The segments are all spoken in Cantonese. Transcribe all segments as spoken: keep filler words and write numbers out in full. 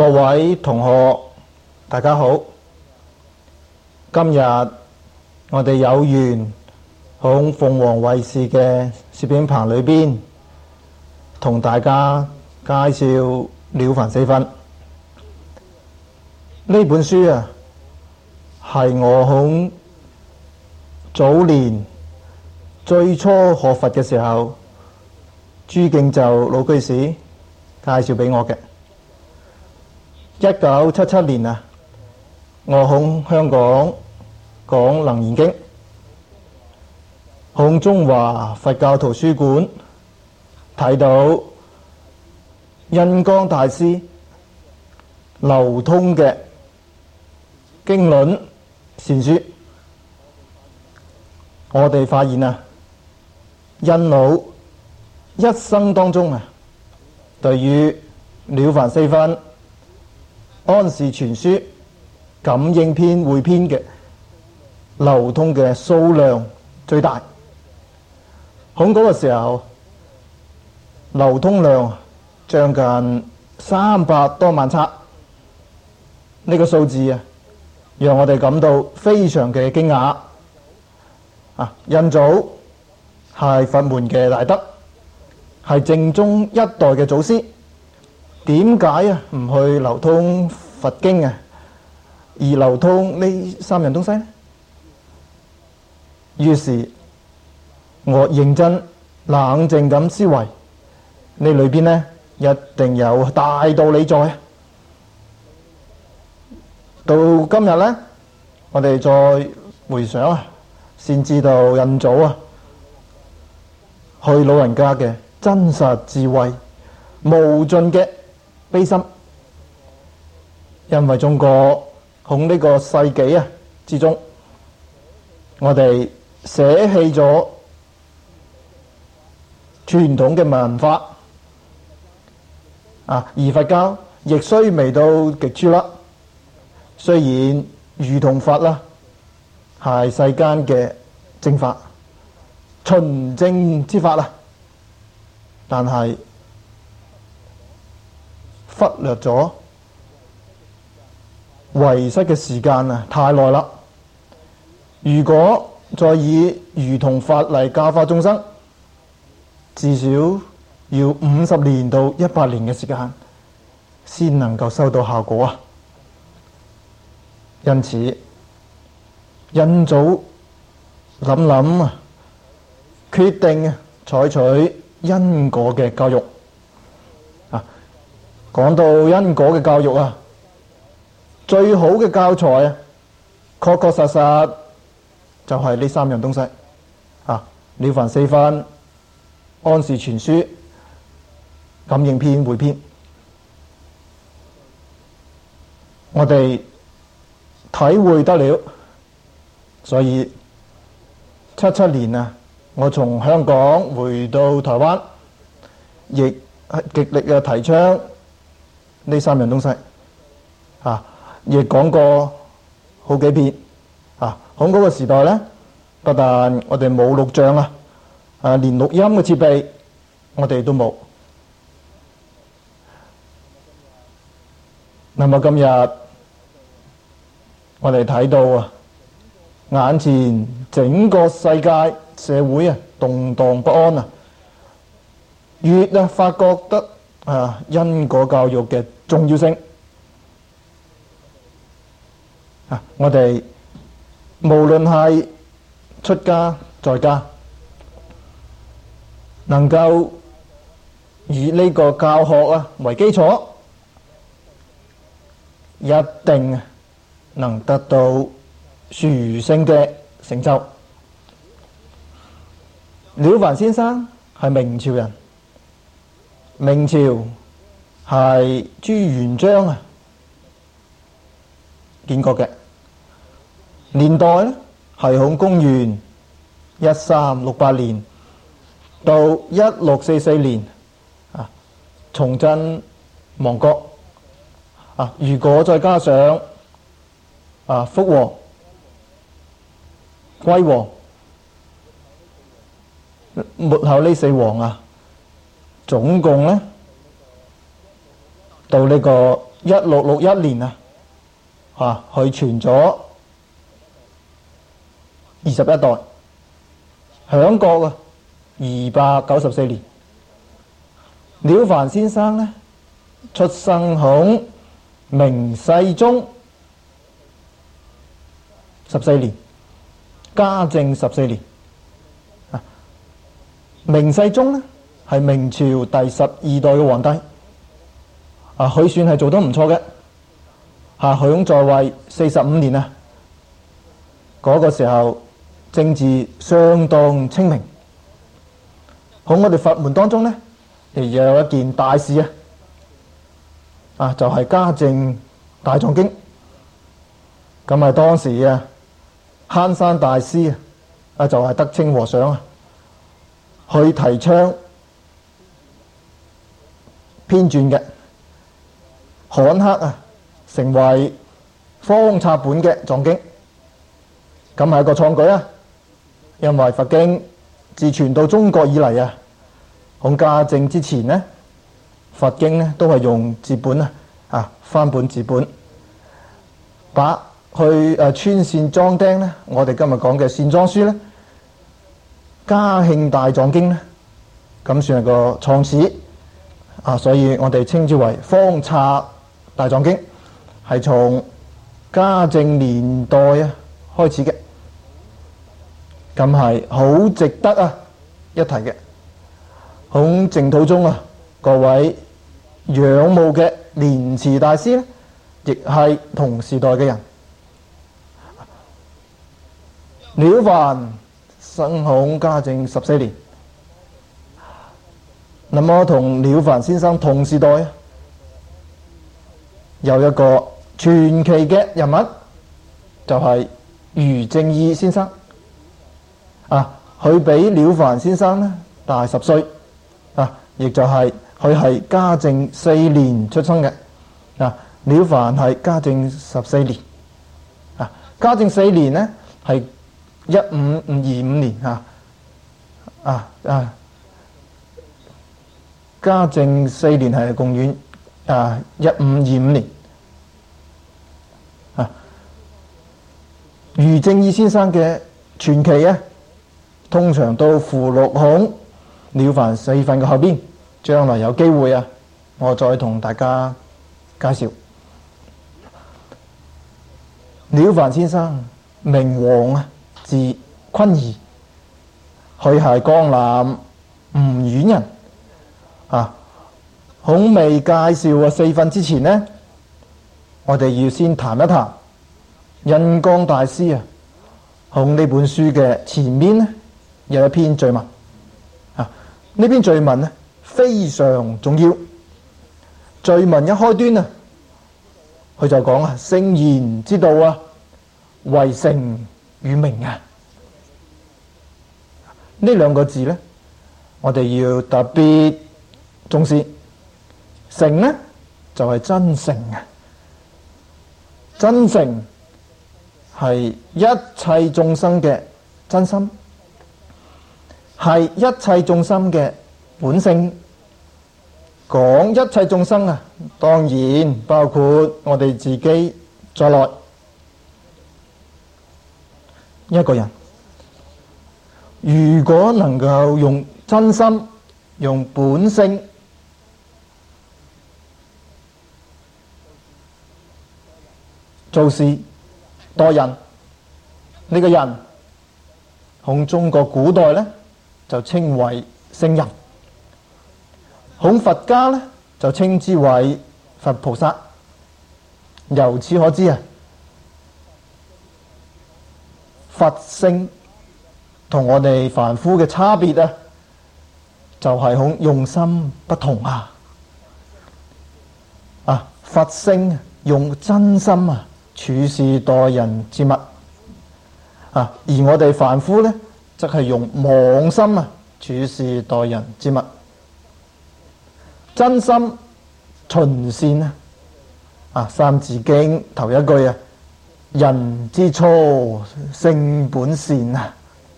各位同學，大家好。今日我哋有緣響鳳凰衛視嘅攝影棚裏邊，同大家介紹《了凡四訓》呢本書啊，係我響早年最初學佛嘅時候，朱敬就老居士介紹俾我嘅。一九七七年啊，我響香港講《楞嚴經》，響中華佛教圖書館睇到印光大師流通嘅經論善書，我哋發現啊，印老一生當中啊，對於《了凡四訓》、安氏全書、感應篇、會篇嘅流通嘅數量最大。響嗰個時候，流通量將近三百多萬冊，呢個數字啊，讓我哋感到非常嘅驚訝。啊，印祖係佛門嘅大德，係正宗一代嘅祖師。點解啊唔去流通佛經啊，而流通呢三樣東西呢？於是我認真冷靜咁思維，呢裏邊呢一定有大道理在。到今日呢，我哋再回想啊，先知道印祖啊，去老人家嘅真實智慧，無盡嘅悲心。因為中國喺呢個世紀啊之中，我哋捨棄咗傳統嘅文化啊，而佛教亦雖未到極處啦。雖然如同佛啦，係世間嘅正法、純正之法啦，但係忽略咗遺失嘅時間啊，太耐啦。如果再以如同法嚟教化眾生，至少要五十年到一百年嘅時間，先能夠收到效果啊。因此，印祖諗諗啊，決定啊採取因果嘅教育啊。講到因果嘅教育啊，最好嘅教材啊，確確實實就係呢三樣東西啊：了凡四訓、安氏全書、感應篇、會篇。我哋體會得了，所以七七年啊，我從香港回到台灣，亦極力嘅提倡呢三樣東西啊。亦講過好幾遍啊！喺嗰個時代呢，不但我哋冇錄像啊，啊連錄音嘅設備我哋都冇。那麼今日我哋睇到啊，眼前整個世界社會啊動盪不安啊，越啊發覺得啊因果教育嘅重要性。啊！我哋無論係出家在家，能夠以呢個教學啊為基礎，一定能得到殊勝嘅成就。了凡先生係明朝人，明朝係朱元璋啊建國嘅年代咧，係響公元一三六八年到一六四四年啊，崇禎亡國啊。如果再加上啊福王、歸王、末後呢四王啊，總共咧到呢個一六六一年啊，啊，佢傳咗二十一代，享國啊二百九十四年。了凡先生呢，出生響明世宗十四年，嘉靖十四年。啊，明世宗呢係明朝第十二代嘅皇帝。啊，佢算係做得唔錯嘅。啊，佢在位四十五年啊，嗰、那個時候政治相當清明。喺我哋佛門當中呢，亦有一件大事啊，啊就係、是、嘉靖大藏經。咁啊，當時啊，慳山大師啊，啊就係、是、德清和尚啊，去提倡編撰嘅。罕克啊，成為方冊本嘅藏經，咁係一個創舉啊！因為佛經自傳到中國以嚟啊，喺嘉靖之前呢，佛經呢都係用字本啊，啊翻本字本，把去誒穿線裝釘呢。我哋今日講嘅線裝書呢，嘉慶大藏經呢，咁算係個創始啊，所以我哋稱之為方冊大藏經，係從嘉靖年代啊開始嘅，咁係好值得啊一提嘅。喺淨土中啊，各位仰慕嘅蓮池大師呢，亦係同時代嘅人。了凡生喺嘉靖十四年，那麼同了凡先生同時代啊，有一個傳奇嘅人物，就係俞正義先生啊。佢比了凡先生呢大十歲啊，亦就係佢係嘉靖四年出生嘅啊。了凡係嘉靖十四年啊，嘉靖四年呢係一五二五年啊啊啊！嘉靖四年係公元啊一五二五年。俞正義先生嘅傳奇啊，通常都附錄喺了凡四訓嘅後邊。將來有機會啊，我再同大家介紹。了凡先生名王啊，字坤儀，佢係江南吳縣人啊。喺未介紹啊四訓之前呢，我哋要先談一談印光大師啊，喺呢本書嘅前面呢有一篇序文啊。呢篇序文呢非常重要。序文一開端啊，佢就講啊，聖賢之道啊，為誠與明啊。呢兩個字呢，我哋要特別重視。誠呢就係真誠啊，真誠係一切眾生嘅真心，係一切眾生嘅本性。講一切眾生啊，當然包括我哋自己在內。一個人如果能夠用真心、用本性做事待人，呢、這個人喺中國古代呢就稱為聖人，喺佛家呢就稱之為佛菩薩。由此可知啊，佛性同我哋凡夫嘅差別啊，就係、是、喺用心不同啊。啊，佛性用真心啊處事待人接物啊，而我哋凡夫呢，則係用妄心啊處事待人接物。真心循善啊，啊《三字經》頭一句啊，人之初性本善啊，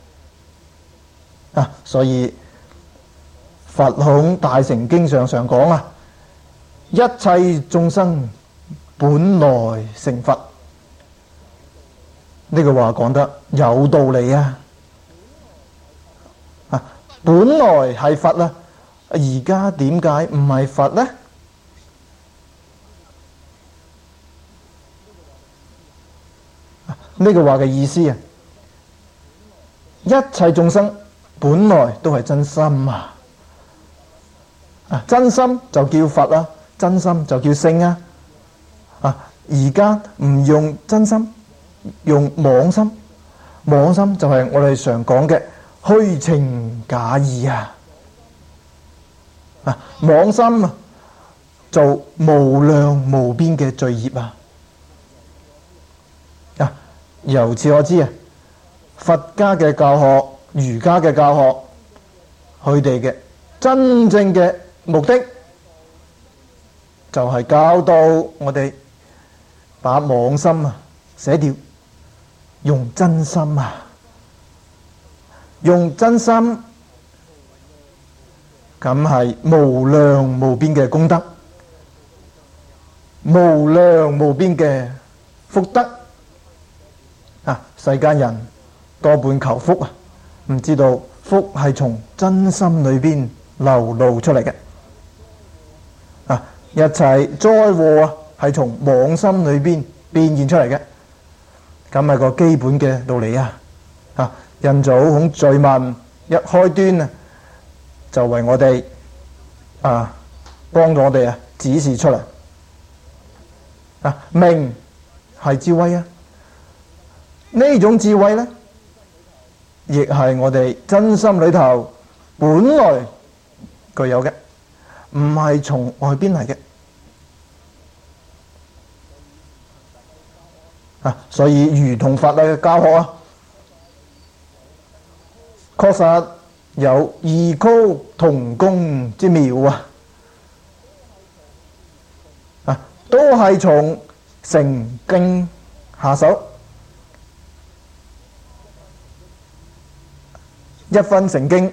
啊，所以佛喺大乘經上常講啊，一切眾生本來成佛。呢句話講得有道理啊！啊，本來係佛啦，而家點解唔係佛呢？呢句話嘅意思啊，一切眾生本來都係真心啊！啊，真心就叫佛啦，真心就叫聖啊！啊，而家唔用真心，用妄心，妄心就係我哋常講嘅虛情假意啊！啊，妄心啊，做無量無邊嘅罪業啊！啊，由此可知啊，佛家嘅教學、儒家嘅教學，佢哋嘅真正嘅目的就係教導我哋把妄心啊捨掉，用真心啊，用真心，咁係無量無邊嘅功德，無量無邊嘅福德啊！世間人多半求福啊，唔知道福係從真心裏邊流露出嚟嘅。啊！一切災禍啊，係從妄心裏邊變現出嚟嘅，咁係個基本嘅道理啊！啊，印祖孔序文一開端啊，就為我哋啊幫助我哋啊指示出嚟啊，明係智慧啊，呢種智慧咧，亦係我哋真心裏頭本來具有嘅，唔係從外邊嚟嘅啊！所以儒同法嘅教學啊，確實有異曲同工之妙啊！啊，都係從成經下手，一分成經，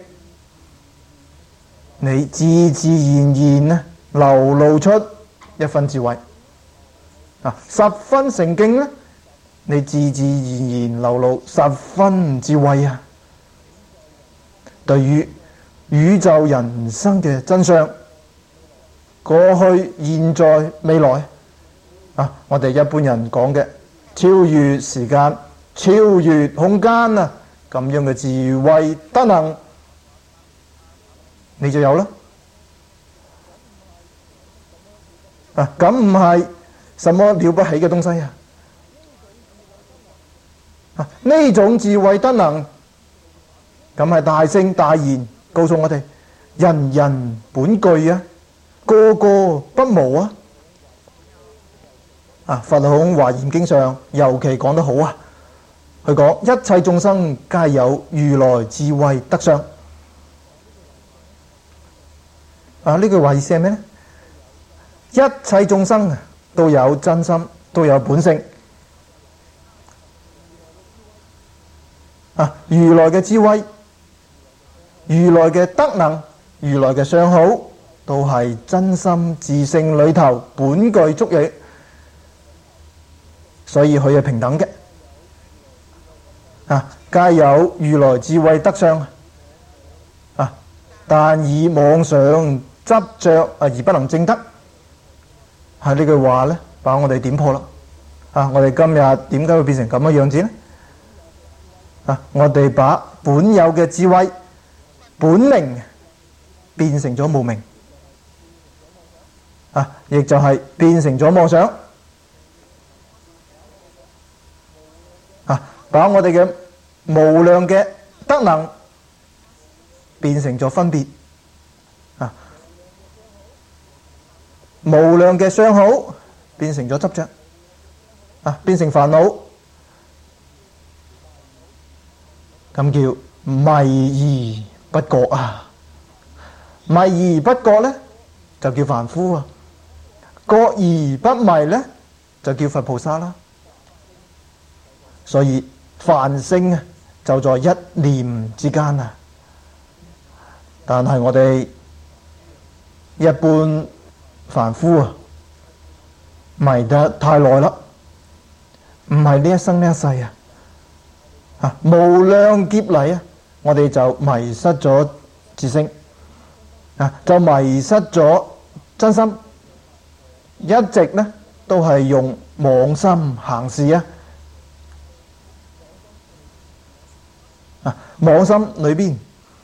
你自自然然咧流露出一分智慧啊！十分成經咧，你自自然然流露十分智慧啊！對於宇宙人生嘅真相，過去、現在、未來啊，我哋一般人講嘅超越時間、超越空間啊，咁樣嘅智慧德能，你就有啦。啊，咁唔係什麼了不起嘅東西啊！啊，呢種智慧德能，咁係大聖大賢告訴我哋，人人本具啊，個個不無啊！啊，佛孔華嚴經上尤其講得好啊！佢講一切眾生皆有如來智慧德相。啊，呢句話意思係咩呢？一切眾生啊都有真心，都有本性。啊，如來嘅智慧、如來嘅德能、如來嘅相好，都係真心自性裏頭本具足矣，所以佢係平等嘅。啊，皆有如來智慧德相啊，但以妄想執着啊而不能證得。係呢句話咧，把我哋點破啦。啊，我哋今日點解會變成咁嘅樣子呢？啊，我哋把本有嘅智慧、本明變成咗無明，啊，亦就係變成咗妄想。啊，把我哋嘅無量嘅德能變成咗分別，啊，無量嘅相好變成咗執着，啊，變成煩惱，咁叫迷而不覺啊！迷而不覺咧，就叫凡夫啊；覺而不迷咧，就叫佛菩薩啦。所以凡聖啊，就在一念之間啊。但係我哋一般凡夫啊， 迷得太耐啦，唔係呢一生呢一世啊！啊，無量劫嚟啊，我哋就迷失咗自性啊，就迷失咗真心，一直呢都係用妄心行事啊！啊，妄心裏邊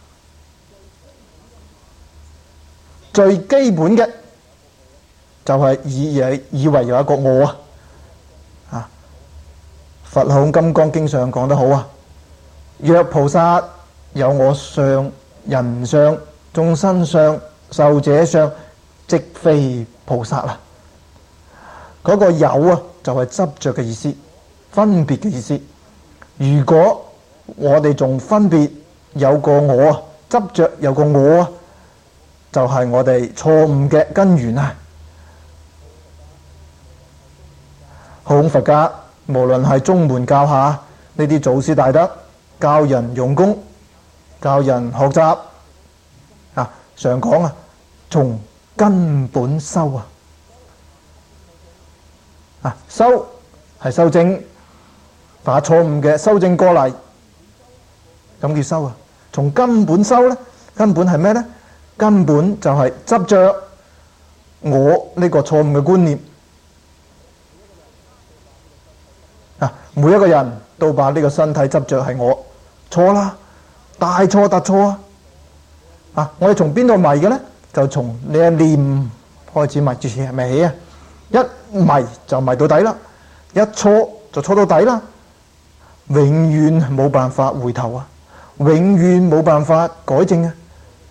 最基本嘅就係以以以為有一個我啊！啊，佛號金剛經上講得好啊，若菩薩有我相、人相、眾生相、壽者相，即非菩薩啦。嗰個有啊，就係執着嘅意思，分別嘅意思。如果我哋仲分別有個我啊，執着有個我啊，就係我哋錯誤嘅根源啊！好，佛家無論係宗門教下呢啲祖師大德教人用功、教人學習啊，常講啊，從根本修啊！啊，修係修正，把錯誤嘅修正過嚟，咁叫修啊！從根本修咧，根本係咩咧？根本就係執着我呢個錯誤嘅觀念啊！每一個人都把呢個身體執着係我，錯啦，大錯特錯啊！啊，我哋從邊度迷嘅咧？就從呢一念開始迷住起，迷起啊！一迷就迷到底啦，一錯就錯到底啦，永遠冇辦法回頭啊，永遠冇辦法改正啊！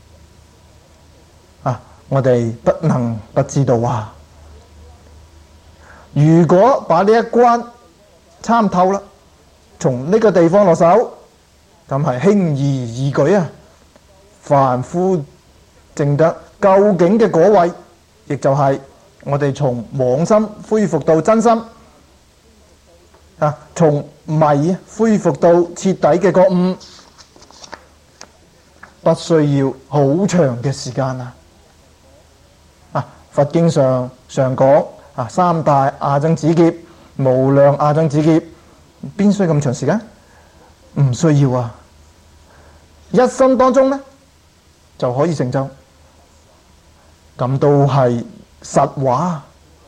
啊，我哋不能不知道啊！如果把呢一關參透啦，從呢個地方落手，咁係輕而易舉啊！凡夫證得究竟嘅果位，亦就係我哋從妄心恢復到真心啊，從迷恢復到徹底嘅覺悟，不需要好長嘅時間啊！啊，佛經上常講啊，三大阿僧祇劫、無量阿僧祇劫，邊需咁長時間？唔需要啊！一生當中呢，就可以成就，咁都係實話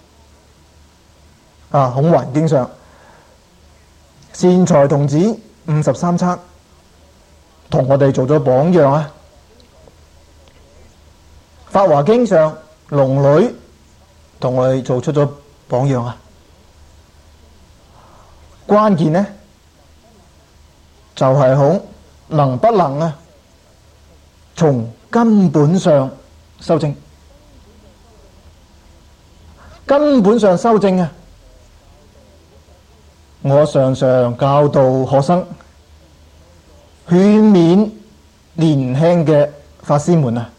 啊！孔懷經上，善財童子五十三剎，同我哋做咗榜樣啊！法華經上，龍女同我哋做出咗榜樣啊！關鍵呢，就係好能不能啊，從根本上修正。根本上修正啊！我常常教導學生，勸勉年輕嘅法師們啊，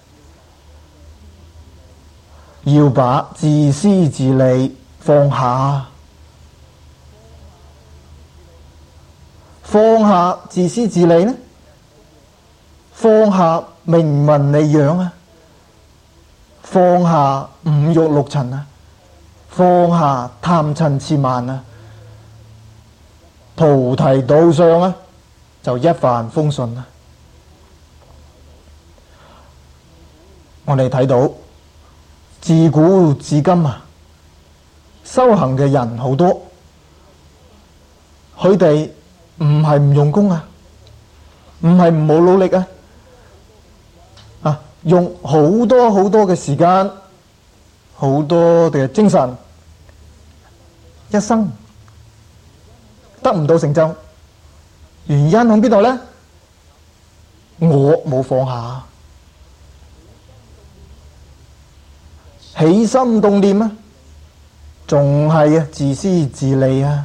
要把自私自利放下，放下自私自利呢？放下名聞利養啊，放下五欲六塵啊，放下貪嗔癡慢啊，菩提道上啊就一帆風順啊！我哋睇到自古至今啊，修行嘅人好多，佢哋唔係唔用功啊，唔係唔冇努力啊，啊，用好多好多嘅時間，好多嘅精神，一生得唔到成就，原因喺邊度呢？我冇放下，起心動念啊，仲係啊自私自利啊，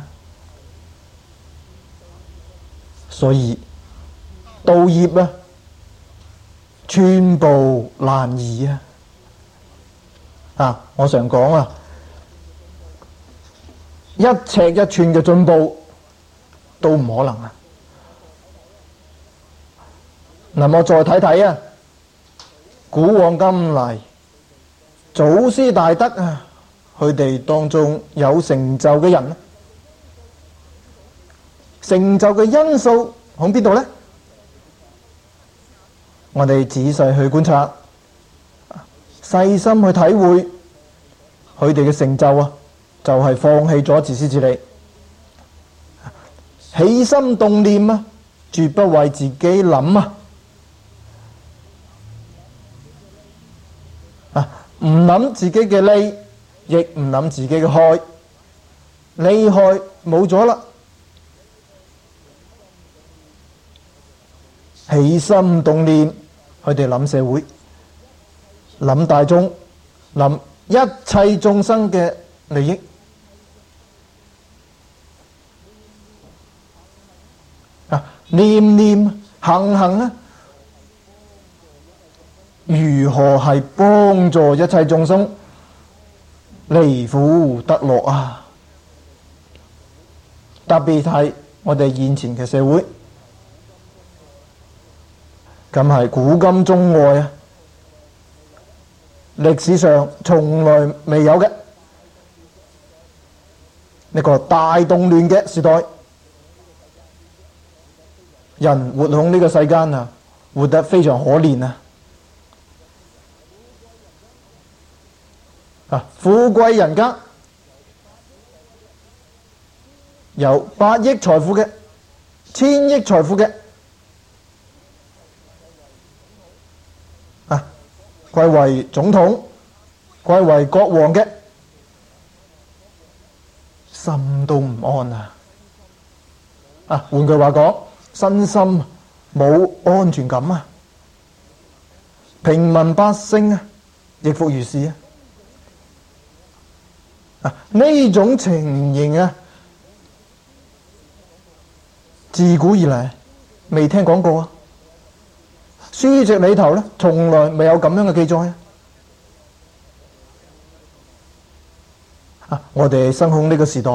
所以道業啊，寸步難移啊！啊，我常講啊，一尺一寸嘅進步都唔可能啊！嗱，我再睇睇啊，古往今嚟祖師大德啊， 佢哋當中有成就嘅人呢？成就嘅因素喺邊度呢？我哋仔細去觀察，細心去體會佢哋嘅成就啊，就係、是、放棄咗自私自利，起心動念啊，絕不為自己諗啊，啊唔諗自己嘅利，亦唔諗自己嘅害，利害冇咗啦，起心動念，佢哋諗社會，諗大眾，諗一切眾生嘅利益啊！念念行行啊，如何係幫助一切眾生離苦得樂啊？特別係我哋現前嘅社會，咁係古今中外啊，歷史上從來未有嘅呢個大動亂嘅時代，人活喺呢個世間啊，活得非常可憐啊！啊，富貴人家有八億財富嘅、千億財富嘅啊，貴為總統、貴為國王嘅，心都唔安啊！啊，換句話講，身心冇安全感啊！平民百姓啊，亦復如是啊！啊，呢種情形啊，自古以來未聽講過啊！書籍裏頭咧，從來未有咁樣嘅記載啊！啊，我哋生喺呢個時代，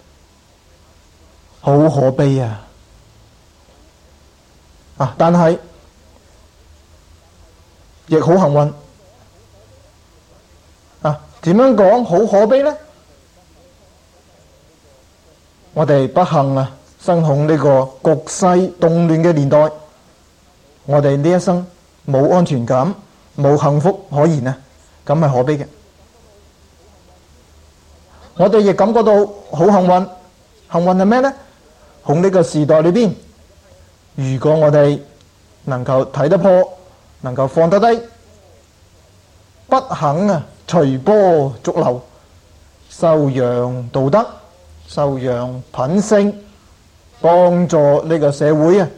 好可悲啊！啊，但係亦好幸運啊！點樣講好可悲呢？我哋不幸啊，生喺呢個局勢動亂嘅年代，我哋呢一生冇安全感，冇幸福可言啊，咁係可悲嘅。我哋亦感覺到好幸運，幸運係咩呢？喺呢個時代裏邊，如果我哋能夠睇得破，能夠放得低，不肯啊隨波逐流，修養道德，修養品性，幫助呢個社會啊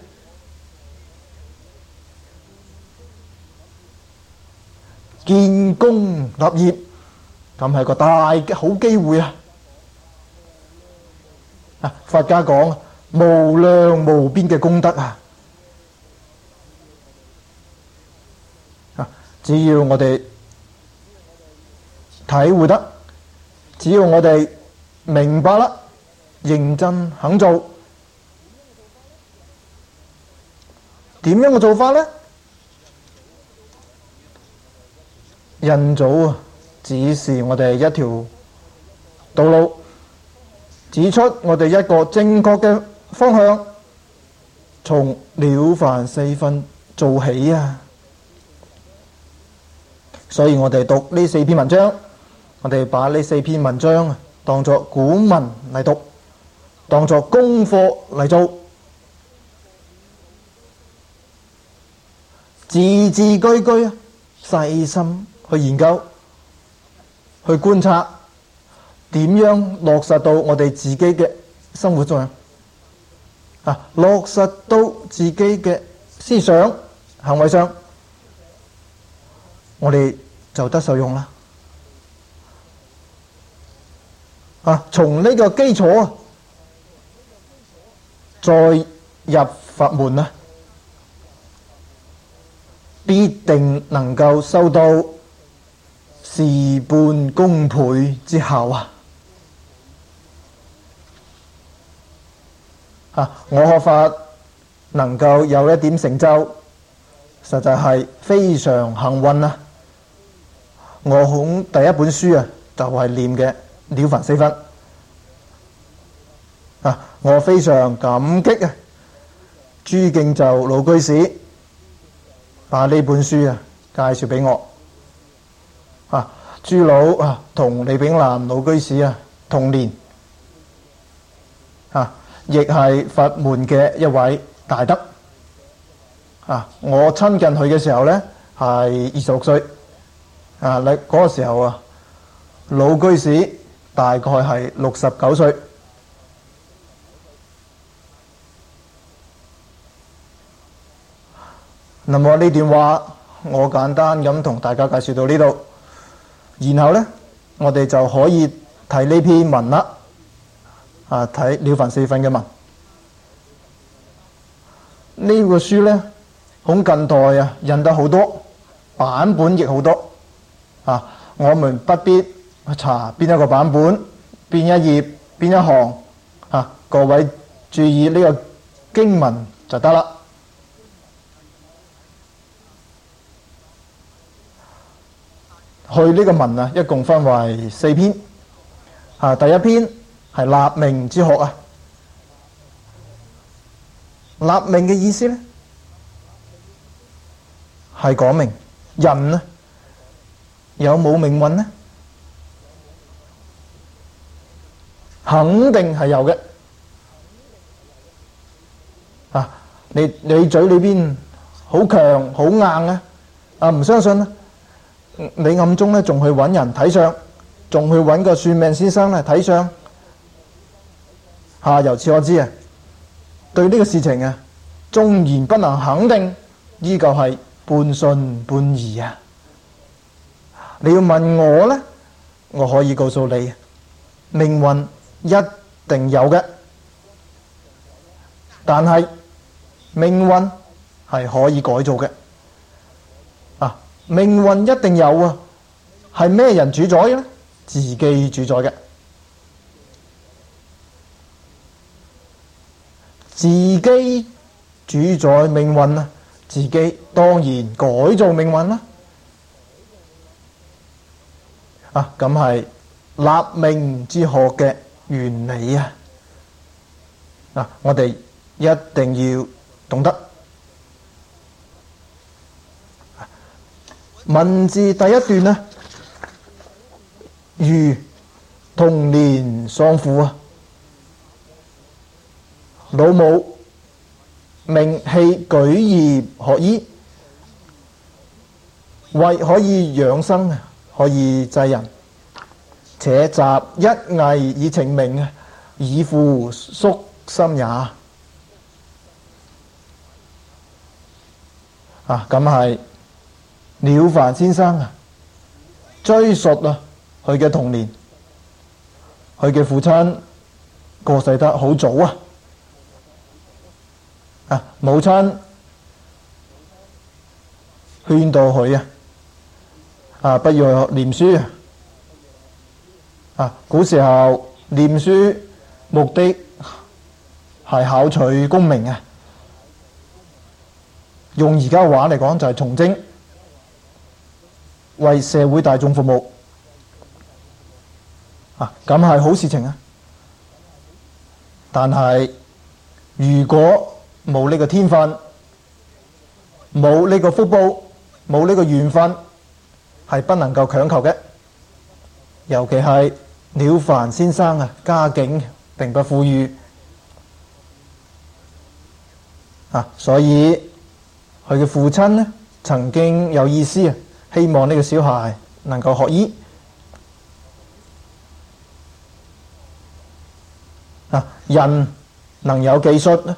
建功立業，咁係個大嘅好機會啊！啊，佛家講無量無邊嘅功德啊！啊，只要我哋體會得，只要我哋明白啦，認真肯做，點樣嘅做法呢？印祖啊，指示我哋一條道路，指出我哋一個正確嘅方向，從了凡四訓做起啊！所以我哋讀呢四篇文章，我哋把呢四篇文章啊當作古文嚟讀，當作功課嚟做，字字句句啊細心去研究，去觀察，點樣落實到我哋自己嘅生活上啊，落實到自己嘅思想行為上，我哋就得受用啦。啊，從呢個基礎啊，再入法門啊，必定能夠收到事半功倍之效啊！啊，我學法能夠有一點成就，實在係非常幸運啊！我喺第一本書啊就係念嘅《了凡四訓》啊！我非常感激啊，朱敬就老居士把呢本書啊介紹俾我啊。朱老啊同李炳南老居士啊同年啊，亦係佛門嘅一位大德啊。我親近佢嘅時候呢，係二十六歲啊，你、那、嗰個時候啊，老居士大概係六十九歲。那麼呢段話我簡單咁同大家介紹到呢度，然後呢，我哋就可以睇呢篇文啦。啊，睇《了凡四訓》嘅文，呢、這個書呢，好近代啊，印得好多版本，亦好多啊。我們不必查邊一個版本、邊一頁、邊一行啊。各位注意呢個經文就得啦。去呢個文啊，一共分為四篇啊。第一篇係立命之學啊。立命嘅意思呢，係講明人呢有冇命運呢？肯定係有嘅啊！你你嘴裏邊好強好硬啊！啊，唔相信呢？你暗中咧仲去揾人睇相，仲去揾個算命先生咧睇相嚇。由此可知啊，對呢個事情啊，縱然不能肯定，依舊係半信半疑啊。你要問我呢，我可以告訴你，命運一定有嘅，但係命運係可以改造嘅。命運一定有啊，係咩人主宰嘅呢？自己主宰嘅，自己主宰命運啊，自己當然改造命運啦。啊，咁係立命之學嘅原理啊！啊，我哋一定要懂得。文字第一段呢，如童年喪父啊，老母命棄舉業學醫，為可以養生，可以濟人，且習一藝以成名，以付宿心也。啊，咁係了凡先生啊，追述啊佢嘅童年，佢嘅父親過世得好早啊，啊母親勸導佢啊，啊不要念書啊，啊古時候念書目的係考取功名啊，用而家話嚟講就係從政，為社會大眾服務啊，咁係好事情啊。但係如果冇呢個天分，冇呢個福報，冇呢個緣分，係不能夠強求嘅。尤其係了凡先生啊，家境並不富裕啊，所以佢嘅父親呢，曾經有意思啊，希望呢個小孩能夠學醫啊，人能有技術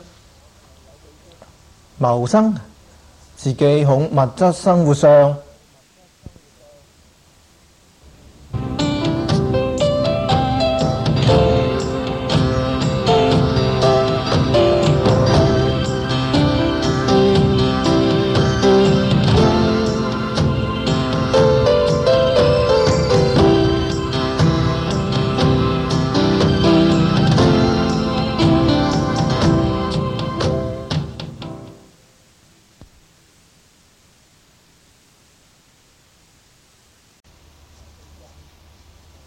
謀生，自己喺物質生活上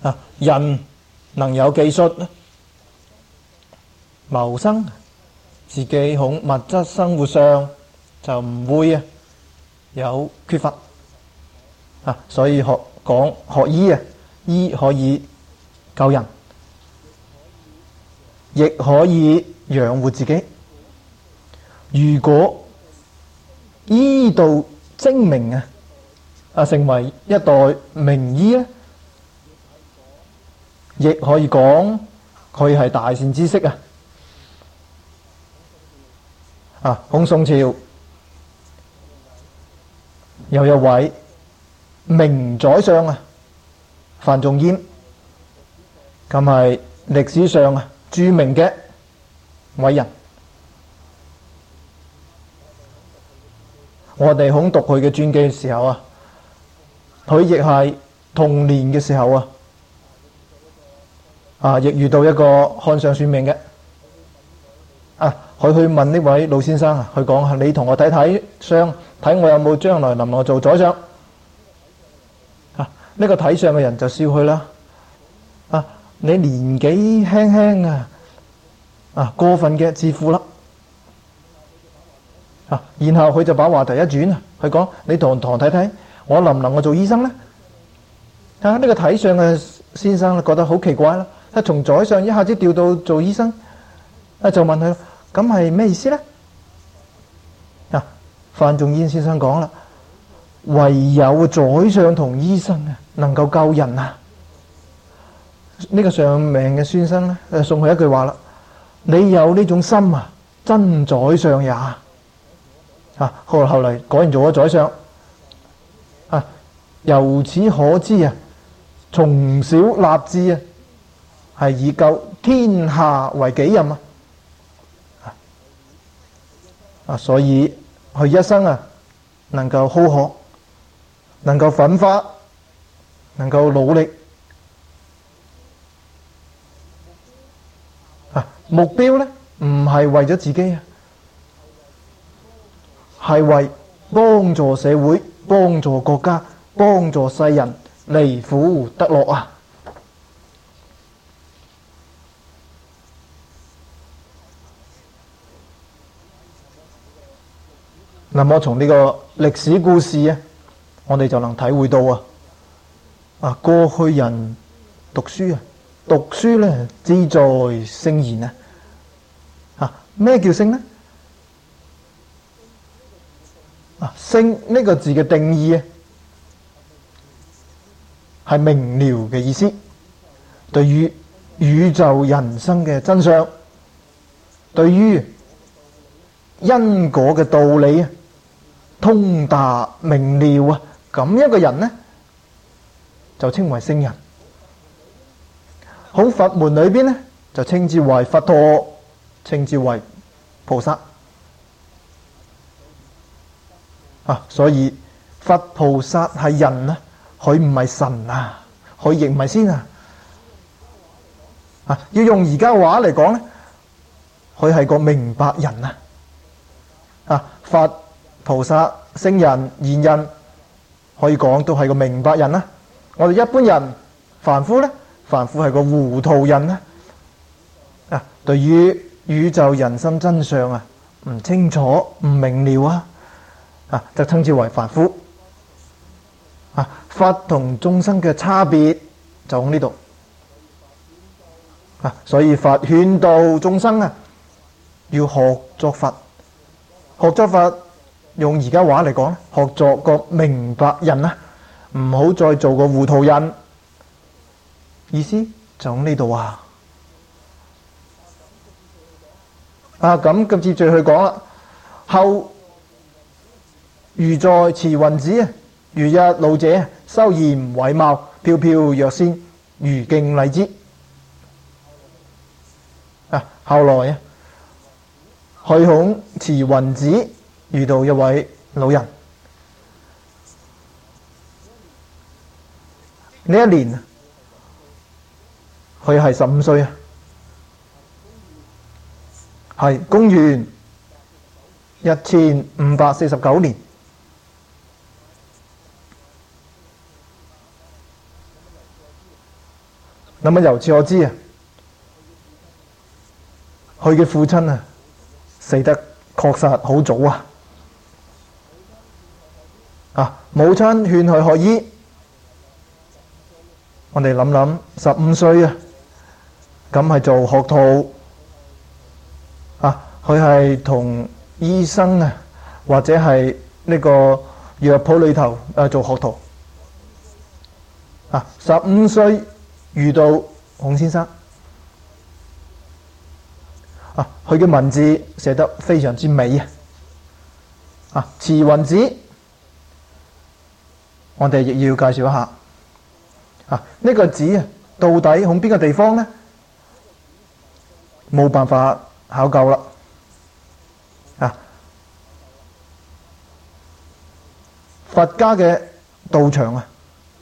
啊，人能有技術謀生，自己喺物質生活上就唔會啊有缺乏啊，所以學講學醫啊，醫可以救人，亦可以養活自己。如果醫道精明啊，啊成為一代名醫咧，亦可以講佢係大善知識啊！啊，喺宋朝有一位名宰相啊，范仲淹，咁係歷史上啊著名嘅偉人。我哋喺讀佢嘅傳記嘅時候啊，佢亦係童年嘅時候啊，啊亦遇到一個漢上算命嘅，啊佢去問呢位老先生啊，佢講：你同我睇睇相，睇我有冇將來能夠做宰相。啊呢個睇相嘅人就笑佢啦，啊你年紀輕輕啊，啊過分嘅自負啦。啊，然後佢就把話題一轉啊，佢講：你同堂睇睇，我能唔能夠做醫生呢？啊，呢、這個睇相嘅先生覺得好奇怪啦，他從宰相一下子調到做醫生，啊就問佢：咁係咩意思呢？啊，范仲淹先生講啦，唯有宰相同醫生啊，能夠救人啊！呢、這個上命嘅先生咧，送佢一句話啦：你有呢種心啊，真宰相也。啊！後後嚟果然做咗宰相。啊，由此可知啊，從小立志啊，係以救天下為己任啊！啊，所以佢一生啊，能夠好學，能夠奮發，能夠努力。啊，目標咧唔係為咗自己啊，係為幫助社會、幫助國家、幫助世人離苦得樂啊！那麼從呢個歷史故事啊，我哋就能體會到啊，啊過去人讀書啊，讀書咧志在聖賢啊！啊咩叫聖呢？啊，聖呢個字嘅定義啊，係明了嘅意思。對於宇宙人生嘅真相，對於因果嘅道理啊，通達明了啊，咁樣嘅人呢，就稱為聖人。喺佛門裏邊呢，就稱之為佛陀，稱之為菩薩。啊，所以佛菩薩係人啊，佢唔係神啊，佢亦唔係仙啊。啊，要用而家話嚟講咧，佢係個明白人啊。啊，佛菩薩、聖人、賢人，可以講都係個明白人啊。我哋一般人凡夫咧，凡夫係個糊塗人啊。啊，對於宇宙人生真相啊，唔清楚、唔明了啊。啊，就稱之為凡夫。啊，佛同眾生嘅差別就喺呢度。啊，所以佛勸導眾生啊，要學作佛，學作佛用而家話嚟講，學作個明白人啊，唔好再做個糊塗人。意思就喺呢度啊。啊，咁咁接住去講啦，後。如在慈雲寺，如一老者，修嚴偉貌，飄飄若仙，如敬禮之。啊，後來啊，去響慈雲寺遇到一位老人。呢一年，佢係十五歲啊，係公元一千五百四十九年。 咁啊由此可知啊，佢嘅父親啊死得確實好早啊！啊，母親勸佢學醫，我哋諗諗，十五歲啊，咁係做學徒啊，佢係同醫生啊，或者係呢個藥鋪裏頭啊做學徒啊，十五歲遇到孔先生啊，佢嘅文字寫得非常之美啊！啊，慈雲寺，我哋亦要介紹一下啊！呢個寺啊，到底喺邊個地方呢？冇辦法考究啦！啊，佛家嘅道場啊，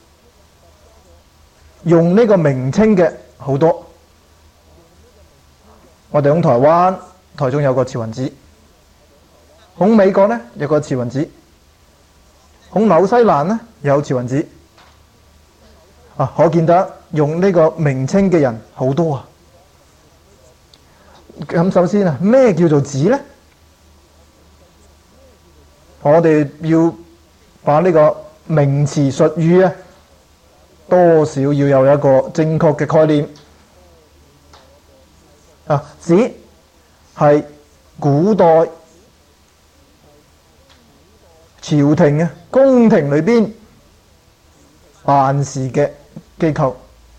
用呢個名稱嘅好多。我哋喺台灣、台中有個慈雲寺，喺美國呢有個慈雲寺，喺紐西蘭呢有慈雲寺。啊，可見得用呢個名稱嘅人好多啊！咁首先啊，咩叫做寺呢？我哋要把呢個名詞術語啊，多少要有一個正確嘅概念。啊，寺係古代朝廷啊、宮廷裏邊辦事嘅機構。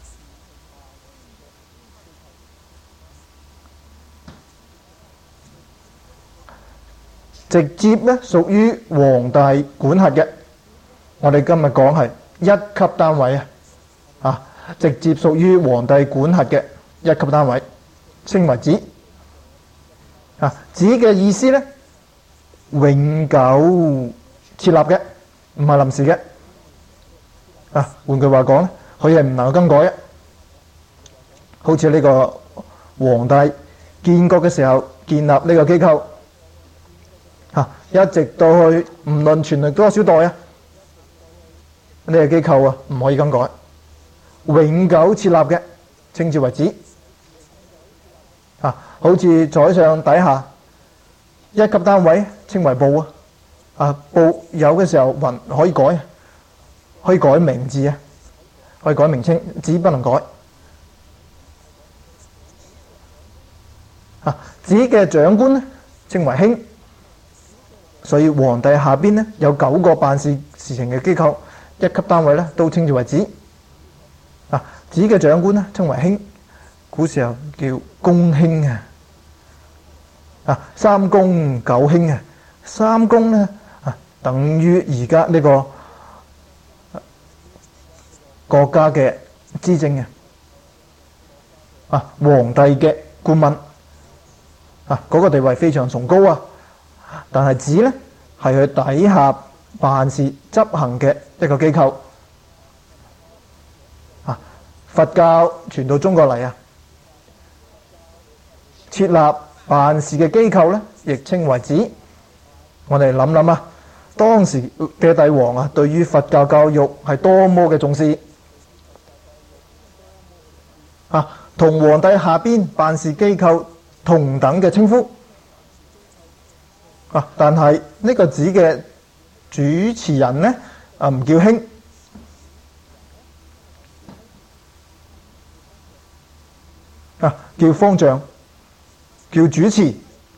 直接咧屬於皇帝管轄嘅，我哋今日講係一級單位啊，啊，直接屬於皇帝管轄嘅一級單位，稱為寺。啊，寺嘅意思咧，永久設立嘅，唔係臨時嘅。啊，換句話講咧，佢係唔能夠更改嘅。好似呢個皇帝建國嘅時候建立呢個機構。啊！一直到去唔論傳歷多少代啊，呢個機構啊唔可以更改，永久設立嘅，稱之為寺。啊，好似宰相底下一級單位稱為部啊，啊部有嘅時候還可以改，可以改名字啊，可以改名稱，寺不能改。啊，寺嘅長官呢稱為卿。所以皇帝下邊呢有九個辦事事情嘅機構，一級單位咧都稱之為寺。啊，寺嘅長官呢稱為卿，古時候叫公卿啊。啊，三公九卿啊，三公呢啊等於而家呢個國家嘅資政啊，啊皇帝嘅顧問啊，嗰個地位非常崇高啊。但係寺呢係佢底下辦事執行嘅一個機構啊。佛教傳到中國嚟啊，設立辦事嘅機構呢亦稱為寺。我哋諗諗啊，當時嘅帝王啊，對於佛教教育係多麼嘅重視啊，同皇帝下邊辦事機構同等嘅稱呼。啊！但係呢個寺嘅主持人呢，啊唔叫卿，啊叫方丈，叫主持。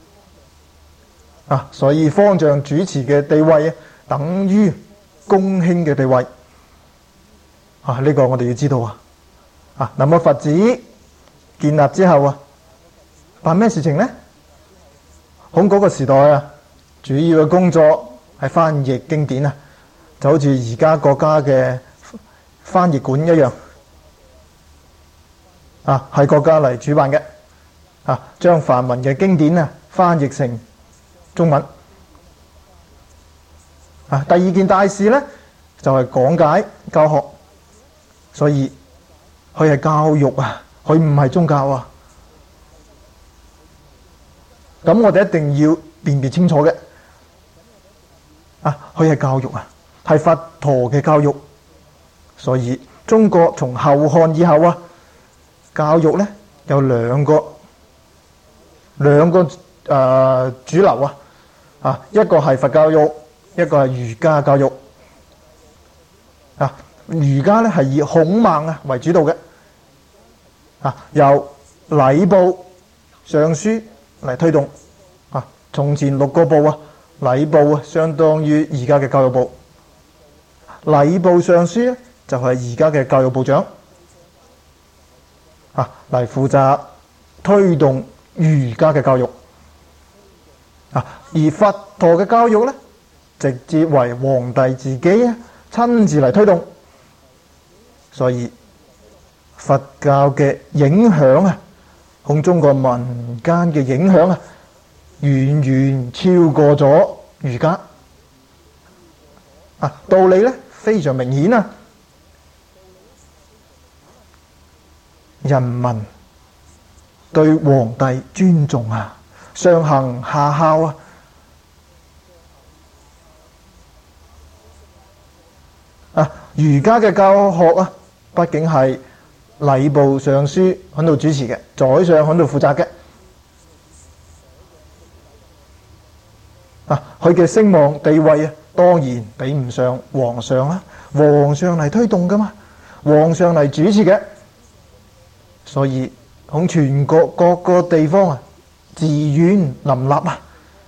啊，所以方丈主持嘅地位等於公卿嘅地位。啊，呢個我哋要知道啊。啊，那麼佛寺建立之後啊，辦咩事情呢？喺嗰個時代啊，主要嘅工作係翻譯經典啊，就好似而家國家嘅翻譯館一樣啊，係國家嚟主辦嘅啊，將梵文嘅經典啊翻譯成中文啊。第二件大事呢，就係講解教學，所以佢係教育啊，佢唔係宗教啊。咁我哋一定要辨別清楚嘅。啊，佢係教育啊，係佛陀嘅教育。所以中國從後漢以後啊， 教育咧有兩個兩個誒、呃、主流啊，啊一個係佛教育，一個係儒家教育。啊，儒家咧係以孔孟啊為主導嘅，啊由禮部尚書嚟推動。啊，從前六個部啊，禮部啊相當於而家嘅教育部，禮部尚書咧就係而家嘅教育部長。啊，嚟負責推動儒家嘅教育。啊，而佛陀嘅教育咧，直接為皇帝自己啊親自嚟推動。所以佛教嘅影響啊，響中國民間嘅影響啊，遠遠超過咗儒家。啊，道理咧非常明顯啊！人民對皇帝尊重啊，上行下效啊。啊，儒家嘅教學啊，畢竟係禮部尚書喺度主持嘅，宰相喺度負責嘅。啊，佢嘅聲望地位啊，當然比唔上皇上啦。皇上嚟推動噶嘛，皇上嚟主持嘅。所以響全國各個地方啊，寺院林立啊。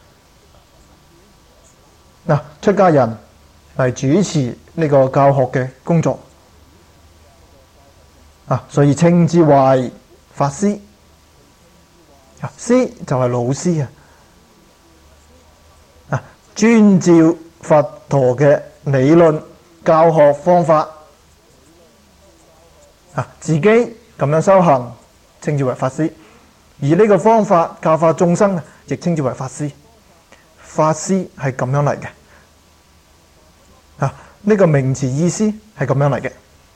嗱，出家人嚟主持呢個教學嘅工作啊，所以稱之為法師。啊，師就係老師啊。啊，遵照佛陀嘅理論教學方法啊，自己咁樣修行，稱之為法師。而呢個方法教化眾生，亦稱之為法師。法師係咁樣嚟嘅。啊，呢個名詞意思係咁樣嚟嘅。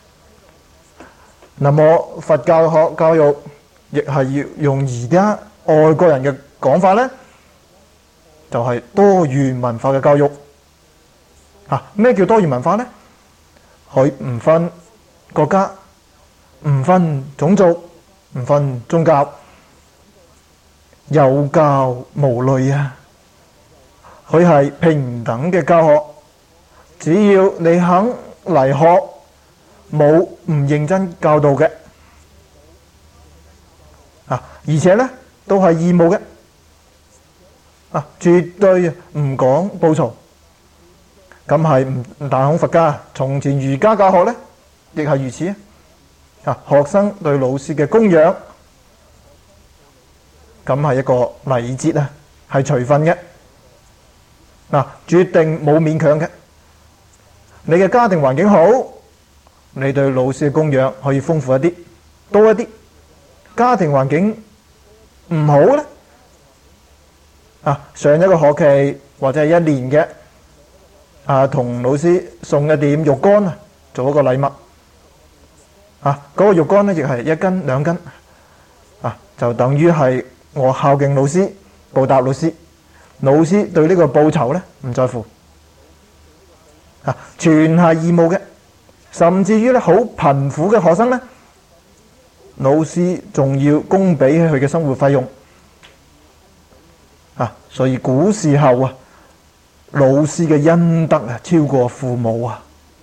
那麼佛教學教育亦係要用而家外國人嘅講法呢，就係多元文化嘅教育。啊，咩叫多元文化呢？佢唔分國家，唔分種族，唔分宗教，有教無類啊！佢係平等嘅教學，只要你肯嚟學，冇唔認真教導嘅。啊，而且呢都係義務嘅。啊，絕對唔講報酬。咁係唔唔但響佛家，從前儒家教學呢，亦係如此啊。啊，學生對老師嘅供養，咁係一個禮節啊，係隨分嘅。嗱，絕定冇勉強嘅。你嘅家庭環境好，你對老師嘅供養可以豐富一啲，多一啲。家庭環境唔好呢，啊，上一個學期或者係一年嘅，啊，同老師送一點肉乾啊，做一個禮物。啊，嗰個肉乾呢，亦係一斤兩斤，啊，就等於係我孝敬老師，報答老師。老師對呢個報酬呢，唔在乎。啊，全係義務嘅。甚至於咧，好貧苦嘅學生呢，老師仲要供俾佢嘅生活費用。啊，所以古時候啊，老師嘅恩德啊，超過父母啊。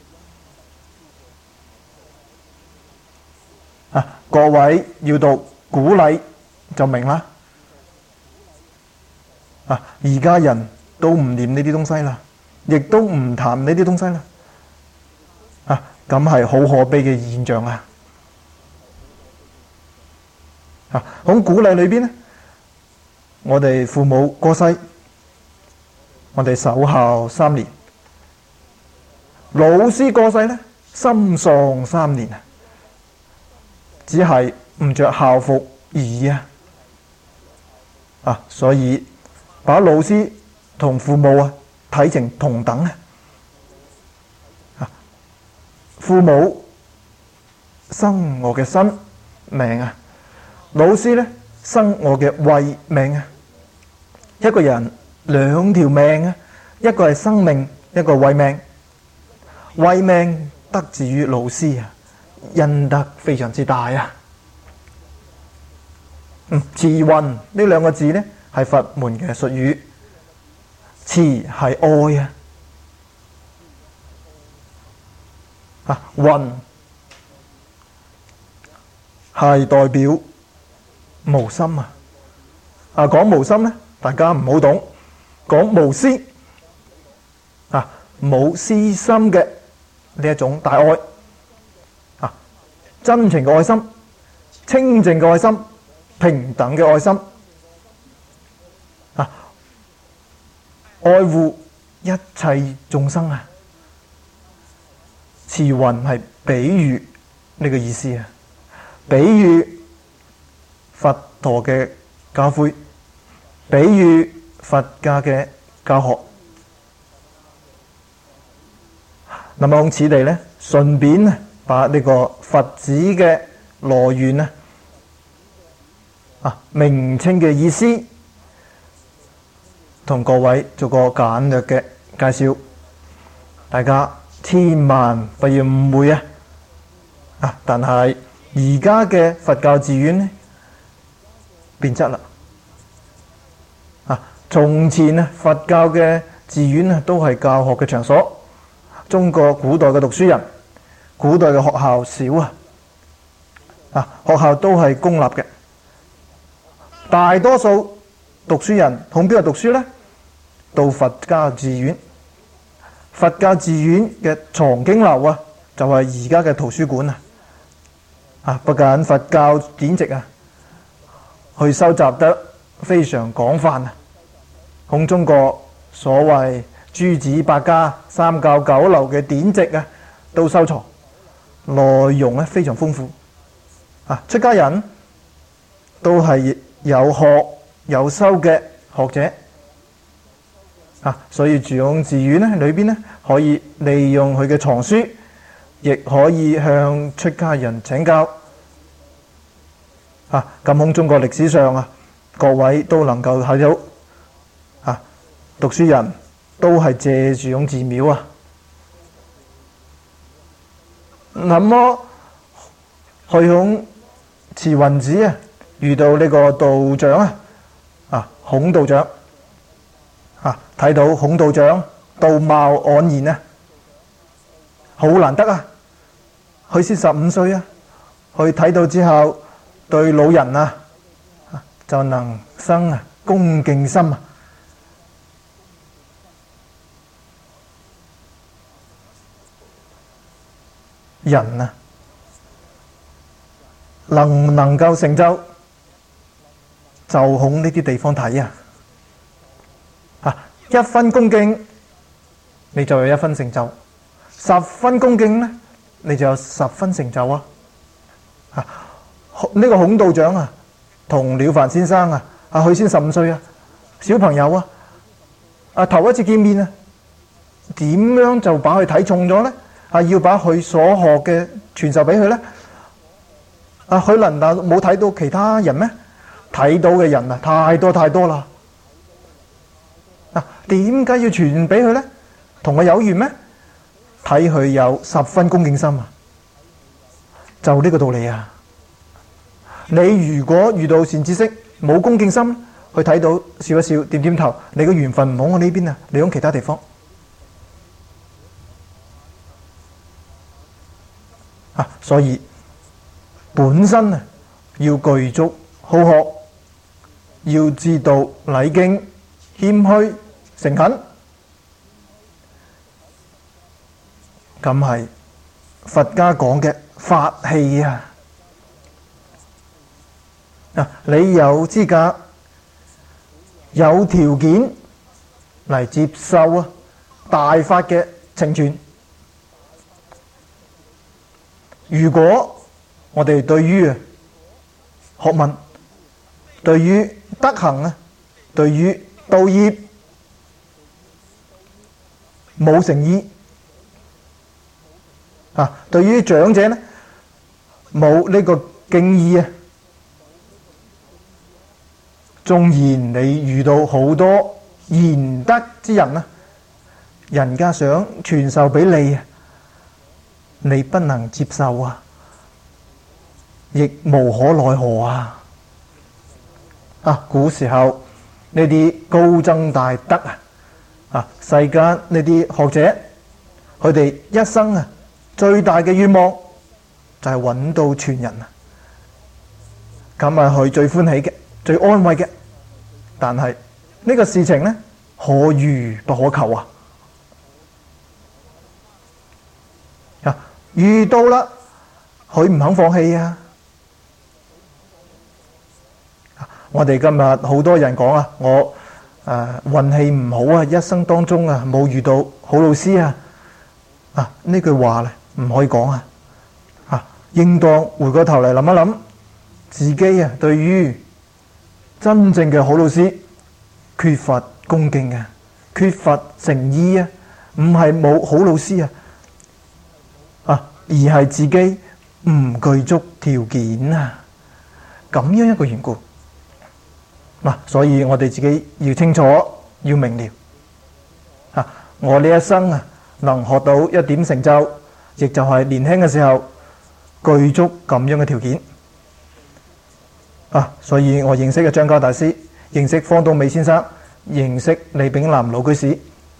啊，各位要讀古禮就明啦。啊，而家人都唔念呢啲東西啦，亦都唔談呢啲東西啦。啊，咁係好可悲嘅現象啊！啊，喺古禮裏邊呢，我哋父母過世，我哋守孝三年；老師過世呢，心喪三年啊！只係唔着校服而已啊！啊，所以把老師同父母啊睇成同等啊！父母生我嘅身命啊，老師呢生我嘅慧命啊。一個人兩條命啊，一個係生命，一個慧命。慧命得自於老師啊，恩德非常之大啊。 嗯，慈雲呢兩個字呢，係佛門嘅術語，慈係愛啊，啊雲係代表無心啊，啊講無心呢，大家唔好懂，講無私啊，冇私心嘅呢一種大愛啊，真情嘅愛心，清淨嘅愛心，平等嘅愛心啊，愛護一切眾生啊，慈雲係比喻呢個意思啊，比喻佛陀嘅教誨，比喻佛家嘅教學。那麼此地呢，順便把呢個佛子嘅來源啊，啊名稱嘅意思，同各位做個簡略嘅介紹，大家千萬不要誤會啊！啊，但係而家嘅佛教寺院呢，變質啦。啊，從前啊，佛教嘅寺院啊，都係教學嘅場所。中國古代嘅讀書人，古代嘅學校少啊，啊學校都係公立嘅，大多數讀書人向邊度讀書呢？到佛教寺院。佛教寺院嘅藏經樓啊，就係而家嘅圖書館啊。啊，不僅佛教典籍啊，去收集得非常廣泛啊，向中國所謂諸子百家、三教九流嘅典籍啊，都收藏，內容咧非常豐富。啊，出家人都係有學有修嘅學者啊，所以住響寺院咧裏邊咧，可以利用佢嘅藏書，亦可以向出家人請教。啊，咁響中國歷史上啊，各位都能夠睇到啊，讀書人都係借住種寺廟啊。那麼去響慈雲寺啊，遇到呢個道長啊，啊孔道長啊，睇到孔道長道貌岸然啊，好難得啊！佢先十五歲啊，佢睇到之後對老人啊，就能生啊恭敬心啊。人啊，能唔能夠成就，就響呢啲地方睇啊！啊，一分恭敬，你就有一分成就；十分恭敬呢，你就有十分成就啊！啊，呢、這個孔道長啊，同了凡先生啊，啊，佢先十五歲啊，小朋友啊，啊，頭一次見面啊，點樣就把佢睇重咗呢？啊！要把佢所學嘅傳授俾佢呢？啊！佢難道冇睇到其他人咩？睇到嘅人啊，太多太多啦！啊，點解要傳俾佢呢？同佢有緣咩？睇佢有十分恭敬心啊！就呢個道理啊！你如果遇到善知識冇恭敬心，去睇到笑一笑點點頭，你個緣分唔喺我呢邊啊，你喺其他地方。啊，所以本身啊要具足好學，要知道禮敬、謙虛、誠懇，咁係佛家講嘅法器啊！啊，你有資格、有條件嚟接受啊大法嘅成全。如果我哋對於學問、對於德行啊、對於道業冇誠意啊，對於長者呢冇呢個敬意啊，縱然你遇到好多賢德之人啊，人家想傳授俾你啊，你不能接受啊，亦無可奈何啊！ 啊，古時候呢啲高僧大德啊，啊世間呢啲學者，佢哋一生啊最大嘅願望就係揾到傳人啊，咁係佢最歡喜嘅、最安慰嘅。但係呢個事情呢，可遇不可求啊！啊，遇到啦，佢唔肯放棄啊！我哋今日好多人講啊，我誒運氣唔好啊，一生當中啊冇遇到好老師啊！啊，呢句話咧唔可以講啊！啊，應當回過頭嚟諗一諗，自己啊對於真正嘅好老師缺乏恭敬啊，缺乏誠意啊，唔係冇好老師啊，啊，而係自己唔具足條件啊，咁樣一個緣故。嗱、啊，所以我哋自己要清楚，要明了。啊，我呢一生啊，能學到一點成就，亦就係年輕嘅時候具足咁樣嘅條件。啊，所以我認識嘅張家大師，認識方東美先生，認識李炳南老居士。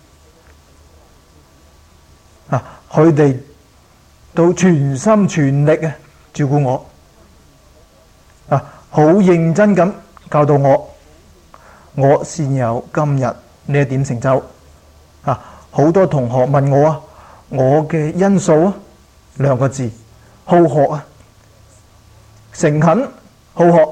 啊，佢哋都全心全力啊照顧我。啊，好認真咁教導我，我先有今日呢一點成就。啊，好多同學問我啊，我嘅因素啊，兩個字：好學啊，誠懇好學。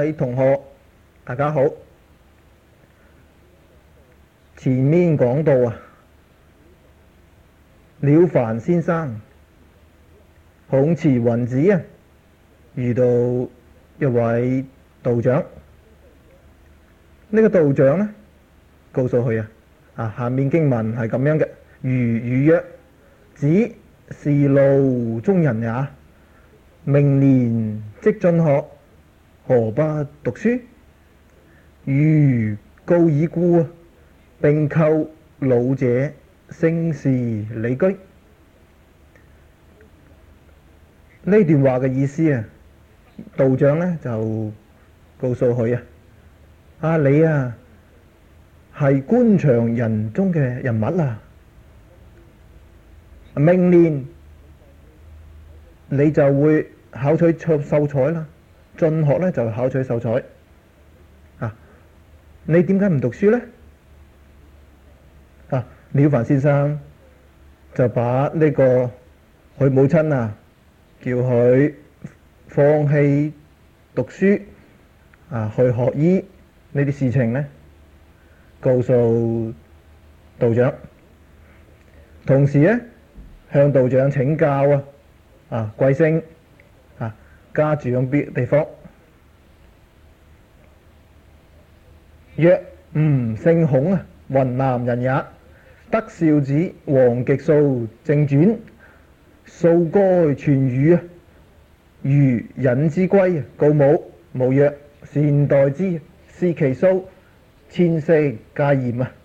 位同學，大家好。前面講到啊，了凡先生孔慈雲子啊，遇到一位道長。呢、這個道長呢，告訴佢啊，啊下面經文係咁樣嘅：如語曰，子是路中人也，明年即進學，何不讀書？如告已故，並叩老者姓氏里居。呢段話嘅意思啊，道長呢就告訴佢啊，啊你啊係官場人中嘅人物啊，明年你就會考取秀才啦，進學呢就考取秀才啊。你點解唔讀書呢？啊，了凡先生就把呢個佢母親啊，叫佢放棄讀書啊，去學醫呢啲事情呢，告訴道長，同時呢向道長請教啊，啊貴姓啊，家住響邊地方？曰：吾姓孔啊，雲南人也。得少子王極素正傳，素該傳語啊。如引之歸，告母，母曰：善待之，是其蘇，遷式戒嚴啊。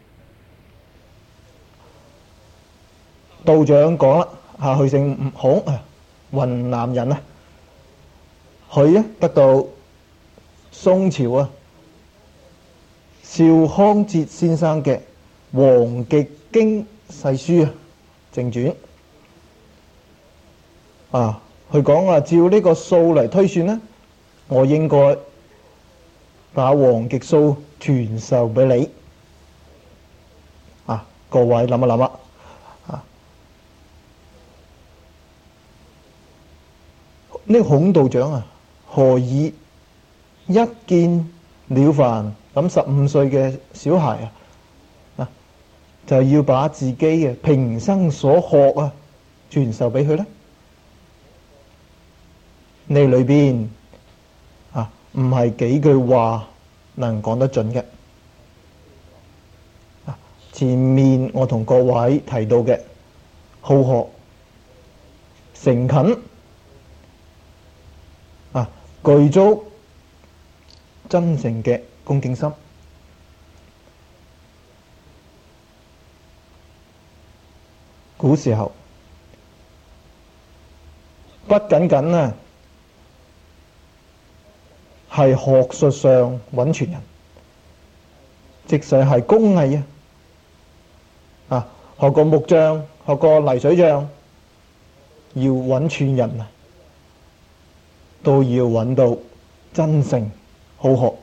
道長講啦，啊佢姓孔啊，雲南人啊，佢呢得到宋朝啊邵康節先生嘅《王極經世書》啊正傳啊，佢講啊，照呢個數嚟推算呢，我應該把王極數傳授俾你啊。各位諗一諗啊，啊呢個孔道長啊，何以一見了凡咁十五歲嘅小孩啊，啊就要把自己嘅平生所學啊傳授俾佢呢？呢裏邊啊唔係幾句話能講得盡嘅。啊，前面我同各位提到嘅好學、誠懇啊，具足真誠嘅恭敬心。古時候不僅僅啊係學術上揾傳人，即使係工藝啊，啊學過木匠、學過泥水匠，要揾傳人啊，都要揾到真誠好學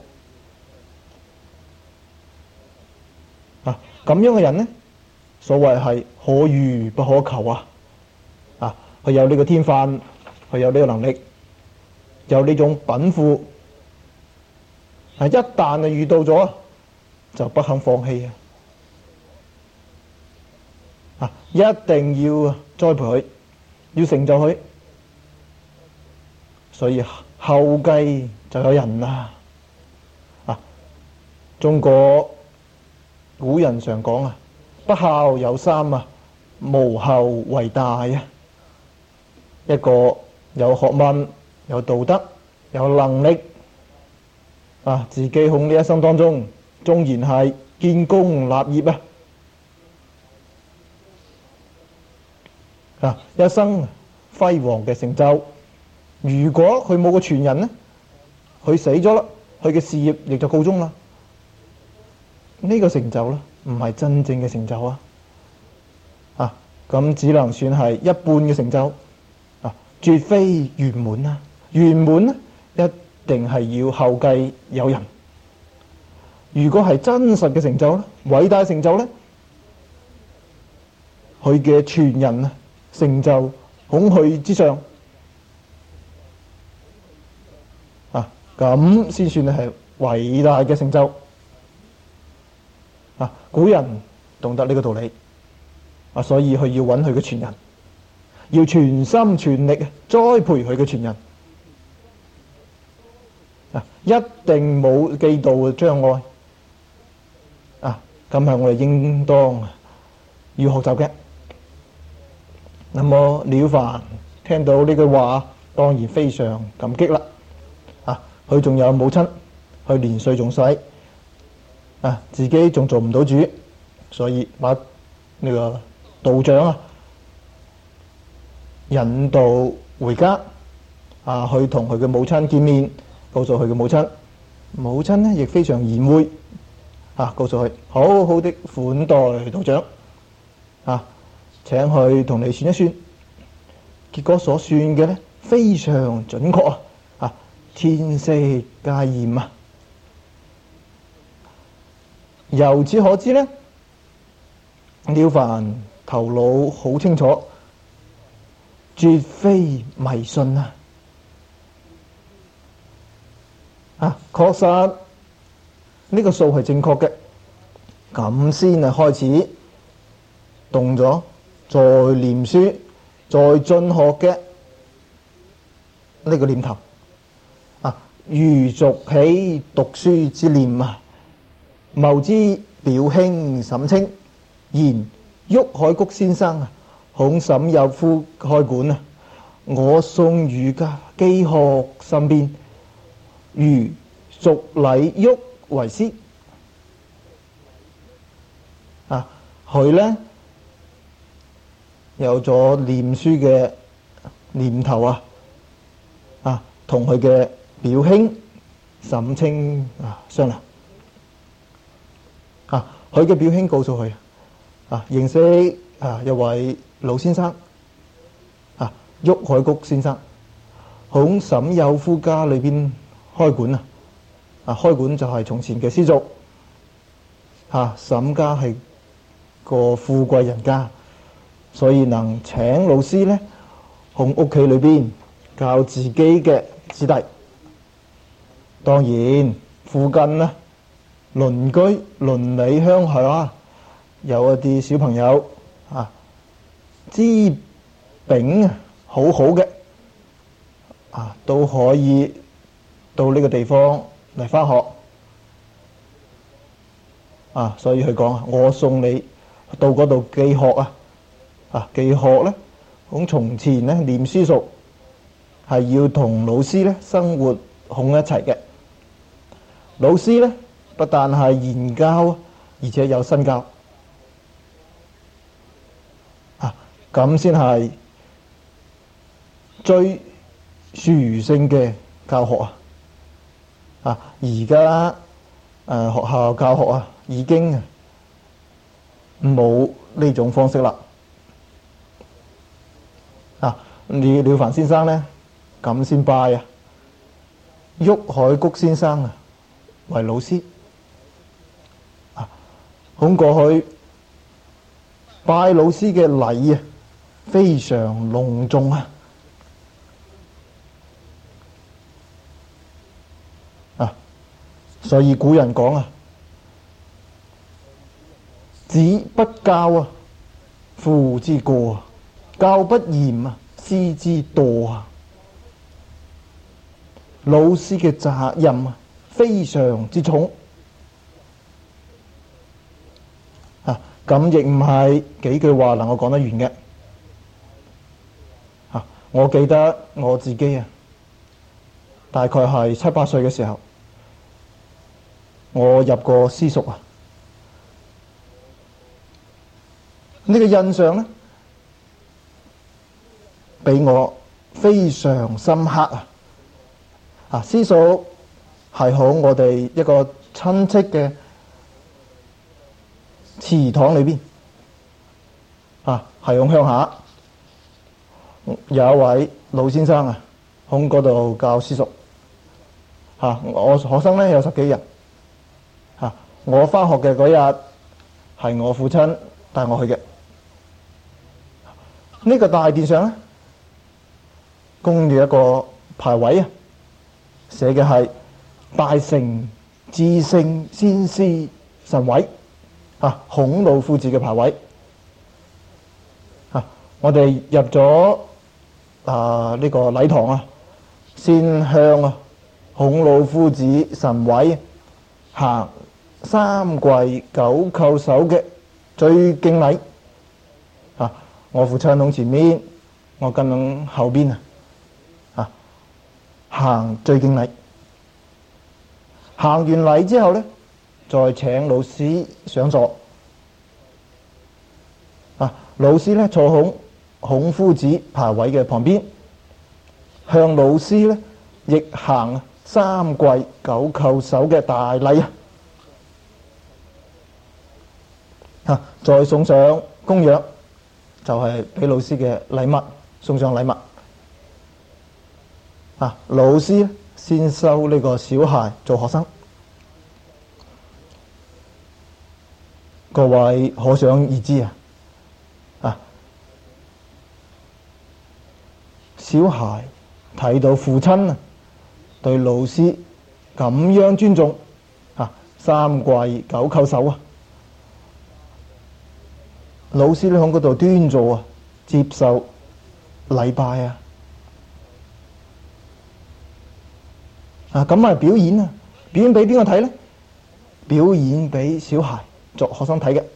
啊。咁樣嘅人呢，所謂係可遇不可求啊！啊，佢有呢個天分，佢有呢個能力，有呢種稟賦。啊！一旦啊遇到咗，就不肯放棄啊！啊，一定要栽培佢，要成就佢，所以後繼就有人啦。啊，中國古人常講啊，不孝有三啊，無後為大啊。一個有學問、有道德、有能力。啊！自己喺呢一生當中，縱然係建功立業啊，啊一生輝煌嘅成就。如果佢冇個傳人呢，佢死咗啦，佢嘅事業亦就告終啦。呢、這個成就呢，唔係真正嘅成就啊！啊，咁只能算係一半嘅成就啊，絕非圓滿啊！圓滿呢一定係要後繼有人。如果係真實嘅成就咧，偉大成就咧，佢嘅傳人啊，成就恐懼之上啊， 咁先算係偉大嘅成就。啊，古人懂得呢個道理，啊，所以佢要揾佢嘅傳人，要全心全力栽培佢嘅傳人。啊，一定冇嫉妒嘅障礙。啊，咁係我哋應當要學習嘅。那麼了凡聽到呢句話，當然非常感激啦。啊，佢仲有母親，佢年歲仲細，啊，自己仲做唔到主，所以把呢個道長啊引導回家，啊，去同佢嘅母親見面，告訴佢嘅母親，母親呢亦非常賢惠，啊，告訴佢好好的款待道長，啊，請佢同你算一算，結果所算嘅呢非常準確啊，啊，天色皆艷啊。由此可知呢，了凡頭腦好清楚，絕非迷信啊！啊，確實呢個數係正確嘅，咁先係開始動咗再念書、再進學嘅呢個念頭啊，如續起讀書之念啊！謀之表兄沈清，言郁海谷先生啊，恐沈有夫開館啊，我送汝家寄學身邊，如續禮郁為師。啊，佢呢有咗念書嘅念頭啊，啊，同佢嘅表兄沈清啊商量。啊！佢嘅表兄告訴佢啊，認識啊一位老先生啊，郁海谷先生，響沈有夫家裏邊開館啊！啊，開館就係從前嘅師祖啊。沈家係個富貴人家，所以能請老師呢，響屋企裏邊教自己嘅子弟。當然附近呢，鄰居鄰里鄉下有一啲小朋友啊，資禀好好嘅啊，都可以到呢個地方嚟返學啊。所以佢講啊，我送你到嗰度寄學啊。啊，寄學呢，咁從前呢念書熟係要同老師呢生活喺一齊嘅。老師呢不但係言教，而且有身教啊，咁先係最殊勝嘅教學啊！啊，而家誒學校教學啊，已經冇呢種方式啦。啊，了了凡先生呢，咁先拜啊，郁海谷先生啊為老師。咁過去拜老師嘅禮啊，非常隆重啊！啊，所以古人講啊，子不教啊，父之過啊；教不嚴啊，師之惰啊。老師嘅責任啊，非常之重。咁亦唔係幾句話能夠講得完嘅。啊，我記得我自己啊，大概係七八歲嘅時候，我入過私塾啊。呢個印象呢，俾我非常深刻啊！啊，私塾係喺我哋一個親戚嘅祠堂裏邊啊，係響鄉下有一位老先生啊，響嗰度教私塾啊。我學生咧有十幾人啊。我返學嘅嗰日係我父親帶我去嘅。呢個大殿上咧供住一個牌位啊，寫嘅係大成至聖先師神位啊，孔老夫子嘅牌位啊，我哋入咗啊呢個禮堂啊，先向啊孔老夫子神位行三跪九叩首嘅最敬禮啊！我父親喺前面，我跟喺後邊啊！啊，行最敬禮。行完禮之後呢，再請老師上座。啊，老師呢坐喺孔夫子牌位嘅旁邊，向老師呢亦行三跪九叩首嘅大禮啊！啊！再送上供養，就係、是、俾老師嘅禮物，送上禮物。啊！老師先收呢個小孩做學生，各位可想而知啊！啊！小孩睇到父親啊對老師咁樣尊重啊，三跪九叩首啊！老師咧喺嗰度端坐啊，接受禮拜啊，啊咁係表演啊，表演俾邊個睇呢？表演俾小孩作學生睇嘅，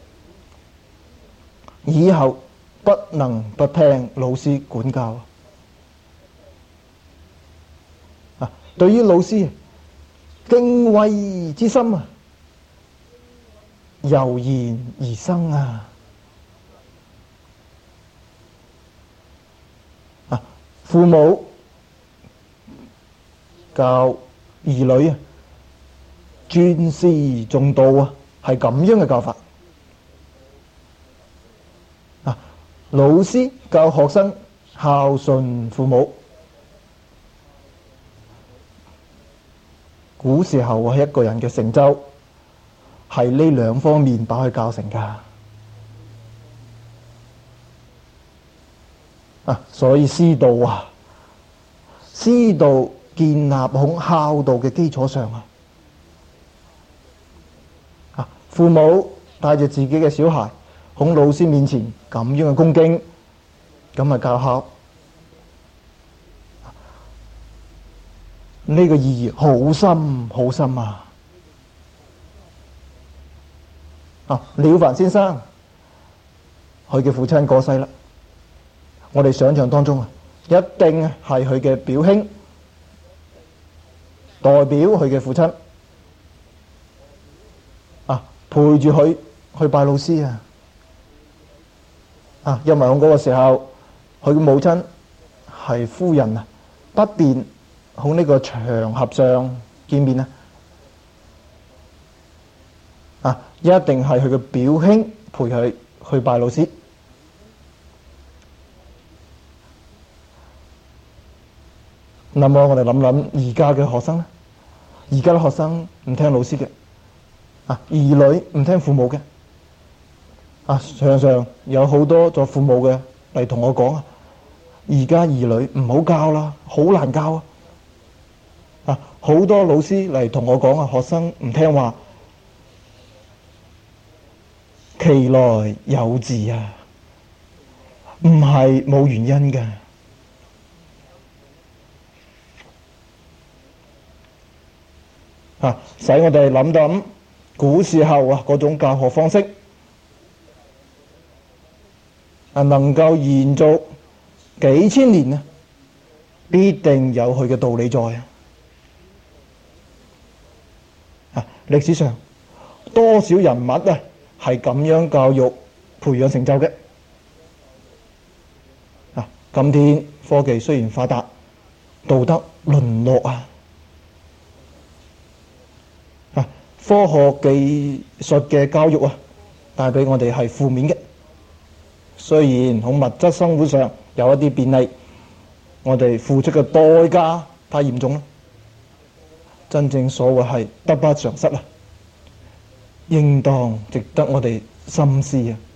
以後不能不聽老師管教啊！啊，對於老師敬畏之心啊，油然而生啊！父母教兒女啊，尊師重道啊，係咁樣嘅教法。啊，老師教學生孝順父母，古時候係一個人嘅成就，係呢兩方面把佢教成噶。啊，所以師道啊，師道建立喺孝道嘅基礎上啊。啊，父母帶着自己嘅小孩喺老師面前咁樣嘅恭敬，咁啊教孝，呢、這個意義好深好深啊！啊，了凡先生，佢嘅父親過世啦。我哋想象當中啊，一定係佢嘅表兄代表佢嘅父親啊，陪住佢去拜老師啊！啊，因為喺嗰個時候，佢嘅母親係夫人啊，不便喺呢個場合上見面啊！啊，一定係佢嘅表兄陪佢去拜老師。那麼我哋諗諗而家嘅學生咧，而家嘅學生唔聽老師嘅，啊，兒女唔聽父母嘅，啊，常常有好多做父母嘅嚟同我講啊，而家兒女唔好教啦，好難教啊，啊，好多老師嚟同我講啊，學生唔聽話，其來有自啊，唔係冇原因嘅。啊！使我哋諗諗古時候啊嗰種教學方式啊，能夠延續幾千年啊，必定有佢嘅道理在啊！啊，歷史上多少人物啊係咁樣教育培養成就嘅啊！今天科技雖然發達，道德淪落啊！科學技術嘅教育啊，帶俾我哋係負面嘅。雖然喺物質生活上有一啲便利，我哋付出嘅代價太嚴重啦。真正所謂係得不償失啊，應當值得我哋深思啊！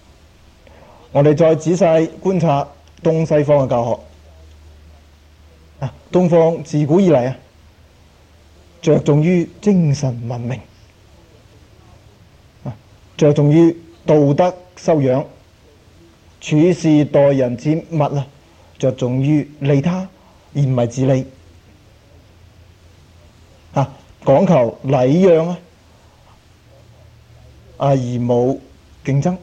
我哋再仔細觀察東西方嘅教學啊，東方自古以嚟啊，着重於精神文明，啊，着重於道德修養，處事待人接物啊，着重於利他而唔係自利，啊，講求禮讓啊，而冇競爭。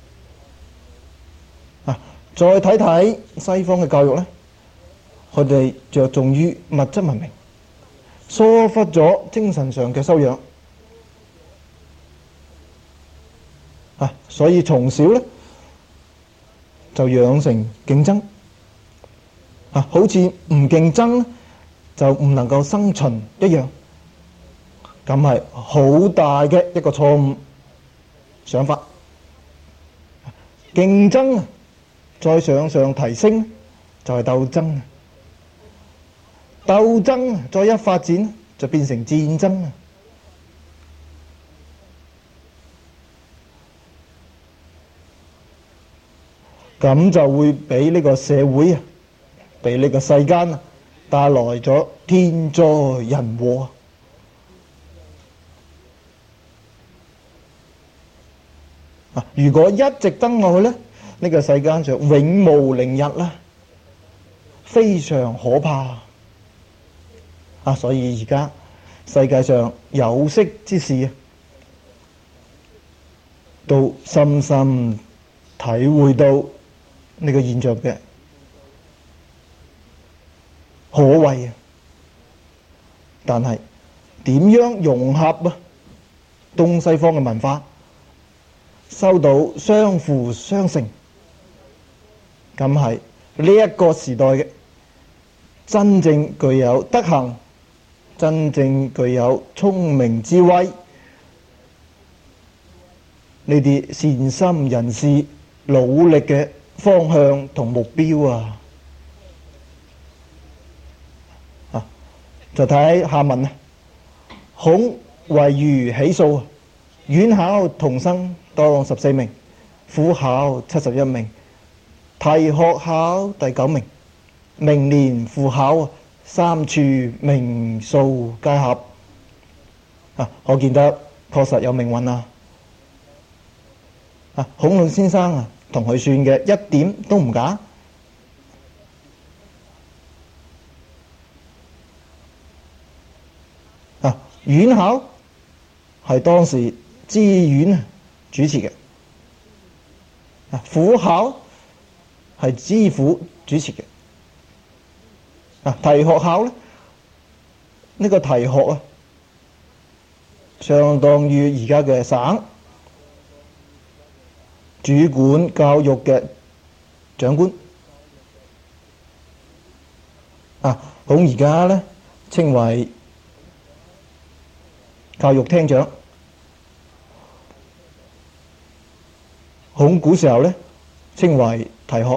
啊，再睇睇西方嘅教育呢，佢哋着重於物質文明，疏忽咗精神上嘅修養。啊，所以從小呢就養成競爭。啊，好似唔競爭就唔能夠生存一樣，咁係好大嘅一個錯誤想法。競爭再向上提升就係鬥爭，鬥爭再一發展就變成戰爭，咁就會俾呢個社會啊，俾呢個世間啊帶來咗天災人禍。啊，如果一直爭落去呢，呢個世間就永無寧日啦，非常可怕。啊，所以而家世界上有識之士啊，都深深體會到呢個現象嘅可畏啊！但係點樣融合啊東西方嘅文化，收到相輔相成，咁係呢一個時代嘅真正具有德行、真正具有聰明智慧呢啲善心人士努力嘅方向同目標啊！啊，就睇下文啊。孔為虞起數，院考童生當十四名，府考七十一名，提學考第九名。明年赴考，三處名數皆合。啊，我見得確實有命運啊！啊，孔老先生啊，同佢算嘅一點都唔假。啊，院考係當時知縣主持嘅，啊，府考係知府主持嘅。啊，提學考咧，呢個提學啊，相當於而家嘅省主管教育嘅長官。啊，孔而家咧稱為教育廳長。孔古時候咧稱為提學。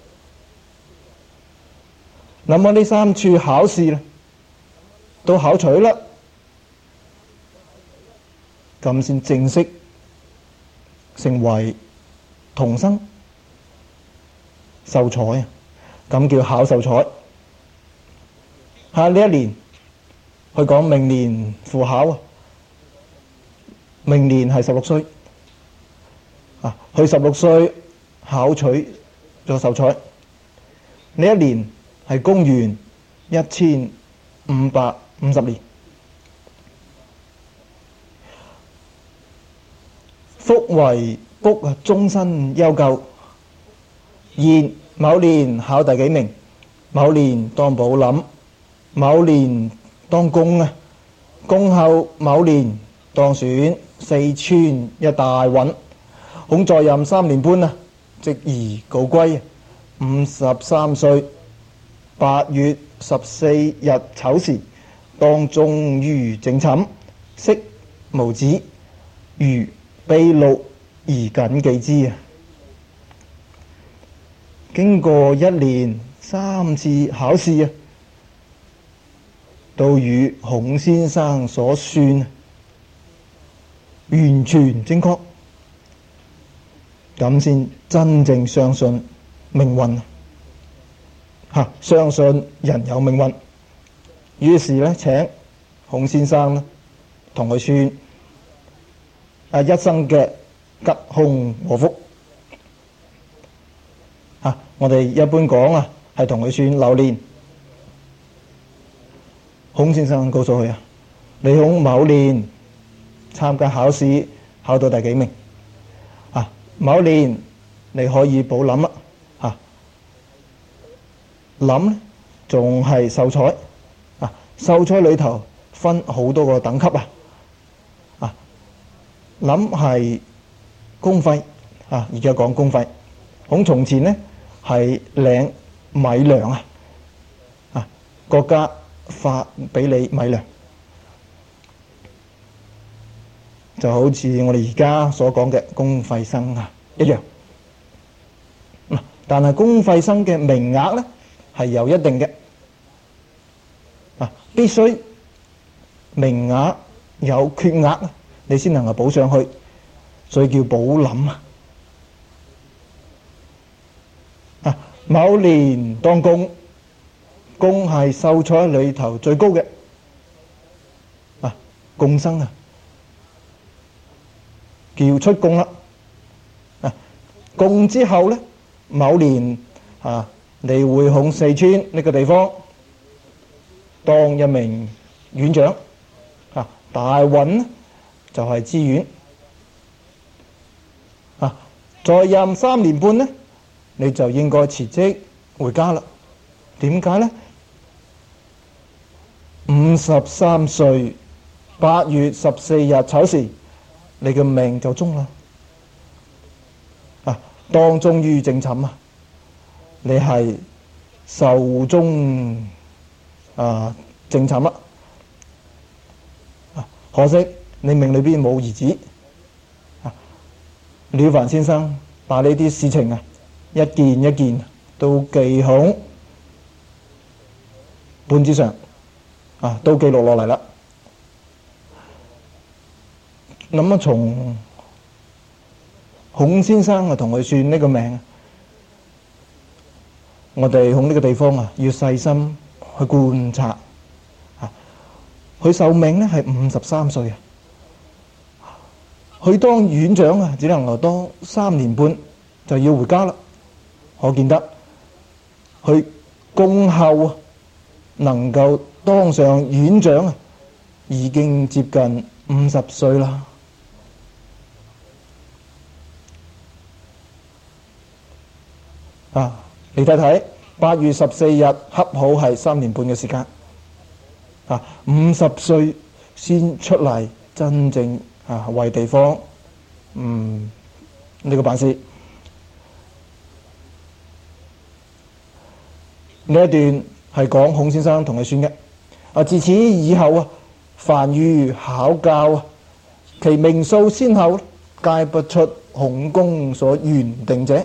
那麼呢三處考試咧都考取啦，咁先正式成為童生秀才啊！咁叫考秀才。嚇，呢一年佢講明年赴考啊，明年係十六歲啊，佢十六歲考取咗秀才。呢一年係公元一千五百五十年。福為卜啊，終身憂究。言某年考第幾名？某年當寶林，某年當貢啊，貢後某年當選四川一大尹。孔在任三年半啊，即而告歸。五十三歲。八月十四日丑時，當終於正寢，昔無子，如秘錄而謹記之啊！經過一年三次考試啊，都與孔先生所算完全正確，咁先真正相信命運。 嚇相信人有命運，於是咧請孔先生咧同佢算啊一生嘅吉凶禍福。啊，我哋一般講啊，係同佢算流年。孔先生告訴佢啊，你喺某年參加考試，考到第幾名？啊，某年你可以補諗啦。啊，諗咧仲係秀才。啊，秀才裏頭分好多個等級啊。啊，諗係公費。啊，而家講公費。喺從前呢係領米糧啊。啊，國家發俾你米糧，就好似我哋而家所講嘅公費生啊一樣。但係公費生嘅名額呢係有一定嘅。啊，必須名額有缺額，你先能夠補上去，所以叫補諗啊。啊，某年當貢，貢係秀才裏頭最高嘅。啊，貢生啊，叫出貢啦。啊，貢之後呢，某年啊，你會喺四川呢個地方當一名院長。啊，大運就係知縣。啊，在任三年半呢，你就應該辭職回家啦。點解呢？五十三歲八月十四日丑時，你嘅命就終啦。啊，當終於正寢啊，你係壽終啊正寢啦。啊，可惜你命裏邊冇兒子。啊，了凡先生把呢啲事情啊，一件一件都記響本子上。啊，都記錄落嚟啦。咁啊，從孔先生啊同佢算呢個命，我哋喺呢個地方啊要細心去觀察。啊，佢壽命呢係五十三歲啊，佢當院長啊只能夠當三年半就要回家啦。可見得佢恭候啊能夠當上院長啊，已經接近五十歲啦。啊，你睇睇，八月十四日恰好係三年半嘅時間。啊，五十歲先出嚟真正啊為地方嗯呢、這個辦事。呢一段係講孔先生同佢算嘅。啊，自此以後啊，凡遇考教啊，其名數先後皆不出孔公所原定者。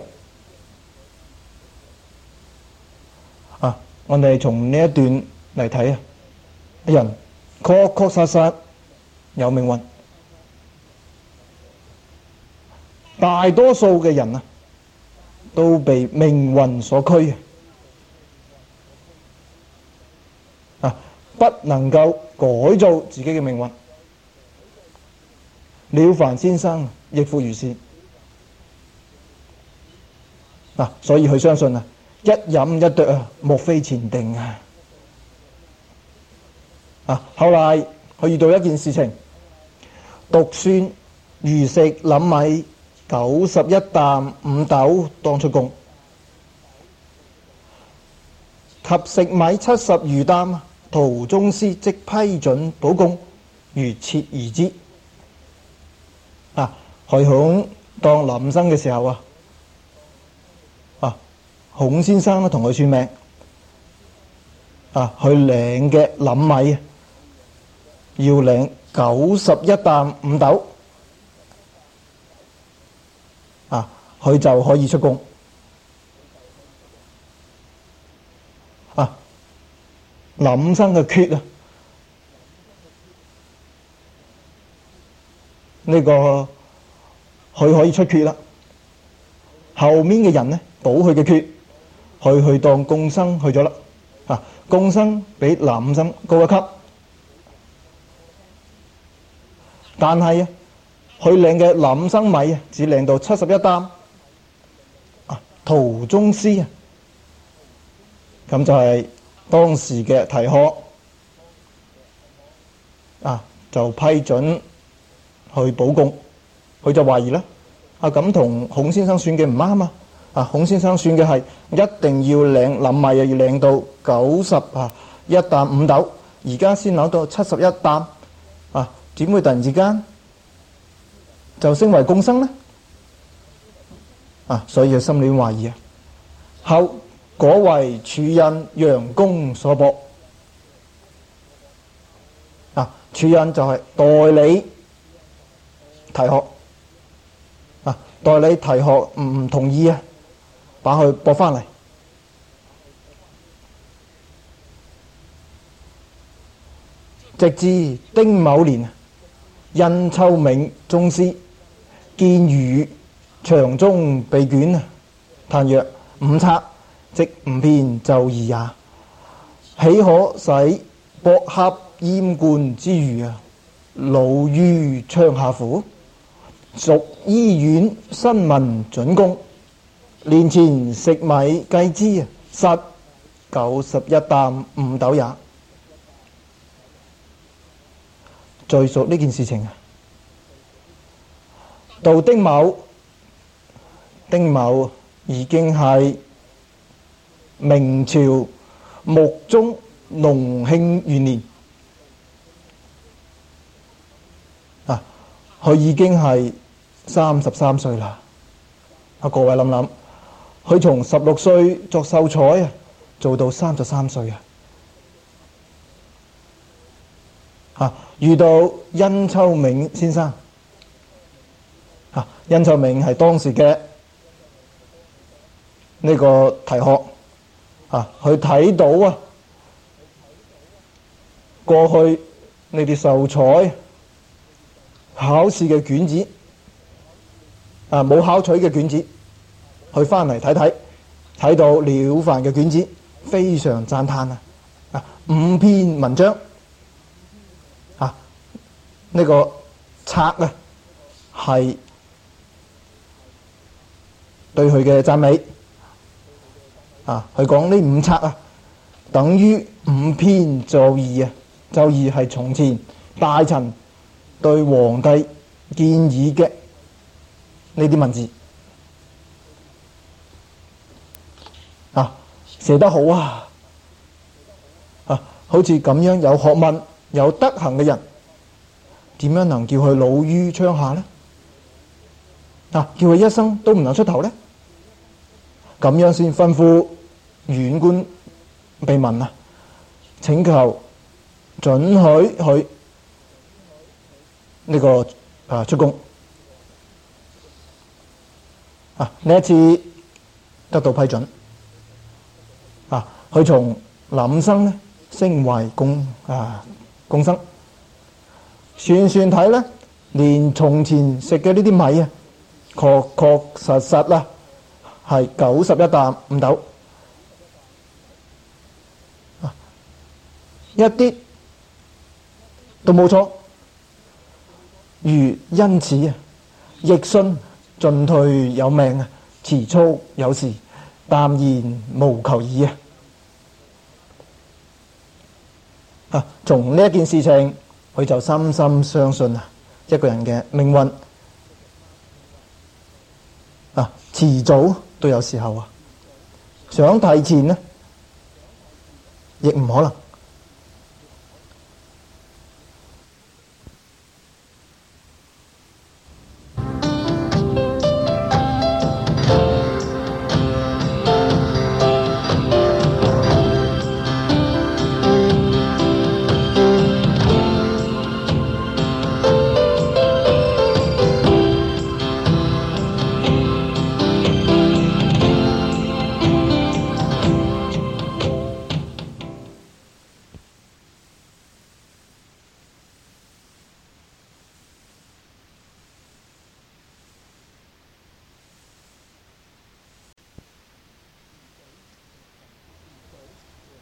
啊，我哋從呢一段嚟睇啊，人確確實實有命運。大多數嘅人啊，都被命運所驅啊，不能夠改造自己嘅命運。了凡先生亦復如是。嗱，所以佢相信啊，一飲一啄啊，莫非前定啊。啊，後來佢遇到一件事情，獨算餘食廩米九十一擔五斗當出貢，及食米七十餘擔，途中司即批准補貢，如切而之。啊，佢響當廩生嘅時候啊，啊，孔先生咧同佢算命，啊，佢領嘅廩米啊，要領九十一擔五斗，啊，佢就可以出貢。啊，廩生嘅缺啊，呢個佢可以出缺啦。後面嘅人呢補佢嘅缺， 佢去當貢生去咗啦。啊，貢生比男五生高一級，但係啊，佢領嘅男五生米啊，只領到七十一擔。啊，途中司啊，咁就係當時嘅提苛啊，就批准去補貢，佢就懷疑啦。啊，咁同孔先生算嘅唔啱啊！啊，孔先生算嘅係一定要領臨米啊，要領到九十啊一擔五斗，而家先攞到七十一擔，啊，點會突然之間就升為貢生呢？啊，所以佢心裏懷疑啊。後果為儲印楊公所駁。啊，儲印就係代理提苛。啊，代理提苛唔同意啊，把佢駁翻嚟。直至丁卯年，殷秋閔宗師見禹長中被卷啊，嘆曰：五策，即吾編奏義也，豈可使駁洽閹冠之虞啊，老於窗下乎？屬醫院新聞準公，年前食米計之啊，實九十一擔五斗也。敘述呢件事情啊，到丁卯，丁卯已經係明朝穆宗隆慶元年啊，佢已經係三十三歲啦。啊，各位諗諗，佢從十六歲作秀才啊，做到三十三歲啊。啊，遇到殷秋閔先生。啊，殷秋閔係當時嘅呢個提苛啊，佢睇到啊，過去呢啲秀才考試嘅卷子啊，冇考取嘅卷子，佢翻嚟睇睇，睇到了凡嘅卷子，非常讚嘆啊！啊，五篇文章啊，呢、這個策啊係對佢嘅讚美啊，佢講呢五策啊，等於五篇奏議啊。奏議係從前大臣對皇帝建議嘅呢啲文字啊，寫得好啊！啊，好似咁樣有學問、有德行嘅人，點樣能叫佢老於窗下呢？啊，叫佢一生都唔能出頭呢？咁樣先吩咐縣官被問啊，請求准許佢呢個啊出宮啊，呢一次得到批准啊，佢從男五生呢升為貢啊貢生，算算睇咧，連從前食嘅呢啲米啊，確確實實啦係九十一擔五斗啊，一啲都冇錯。如因此啊，奕信進退有命啊，遲速有時，淡然無求矣啊！啊，從呢一件事情，佢就深深相信啊，一個人嘅命運啊，遲早都有時候啊，想提前呢，亦唔可能。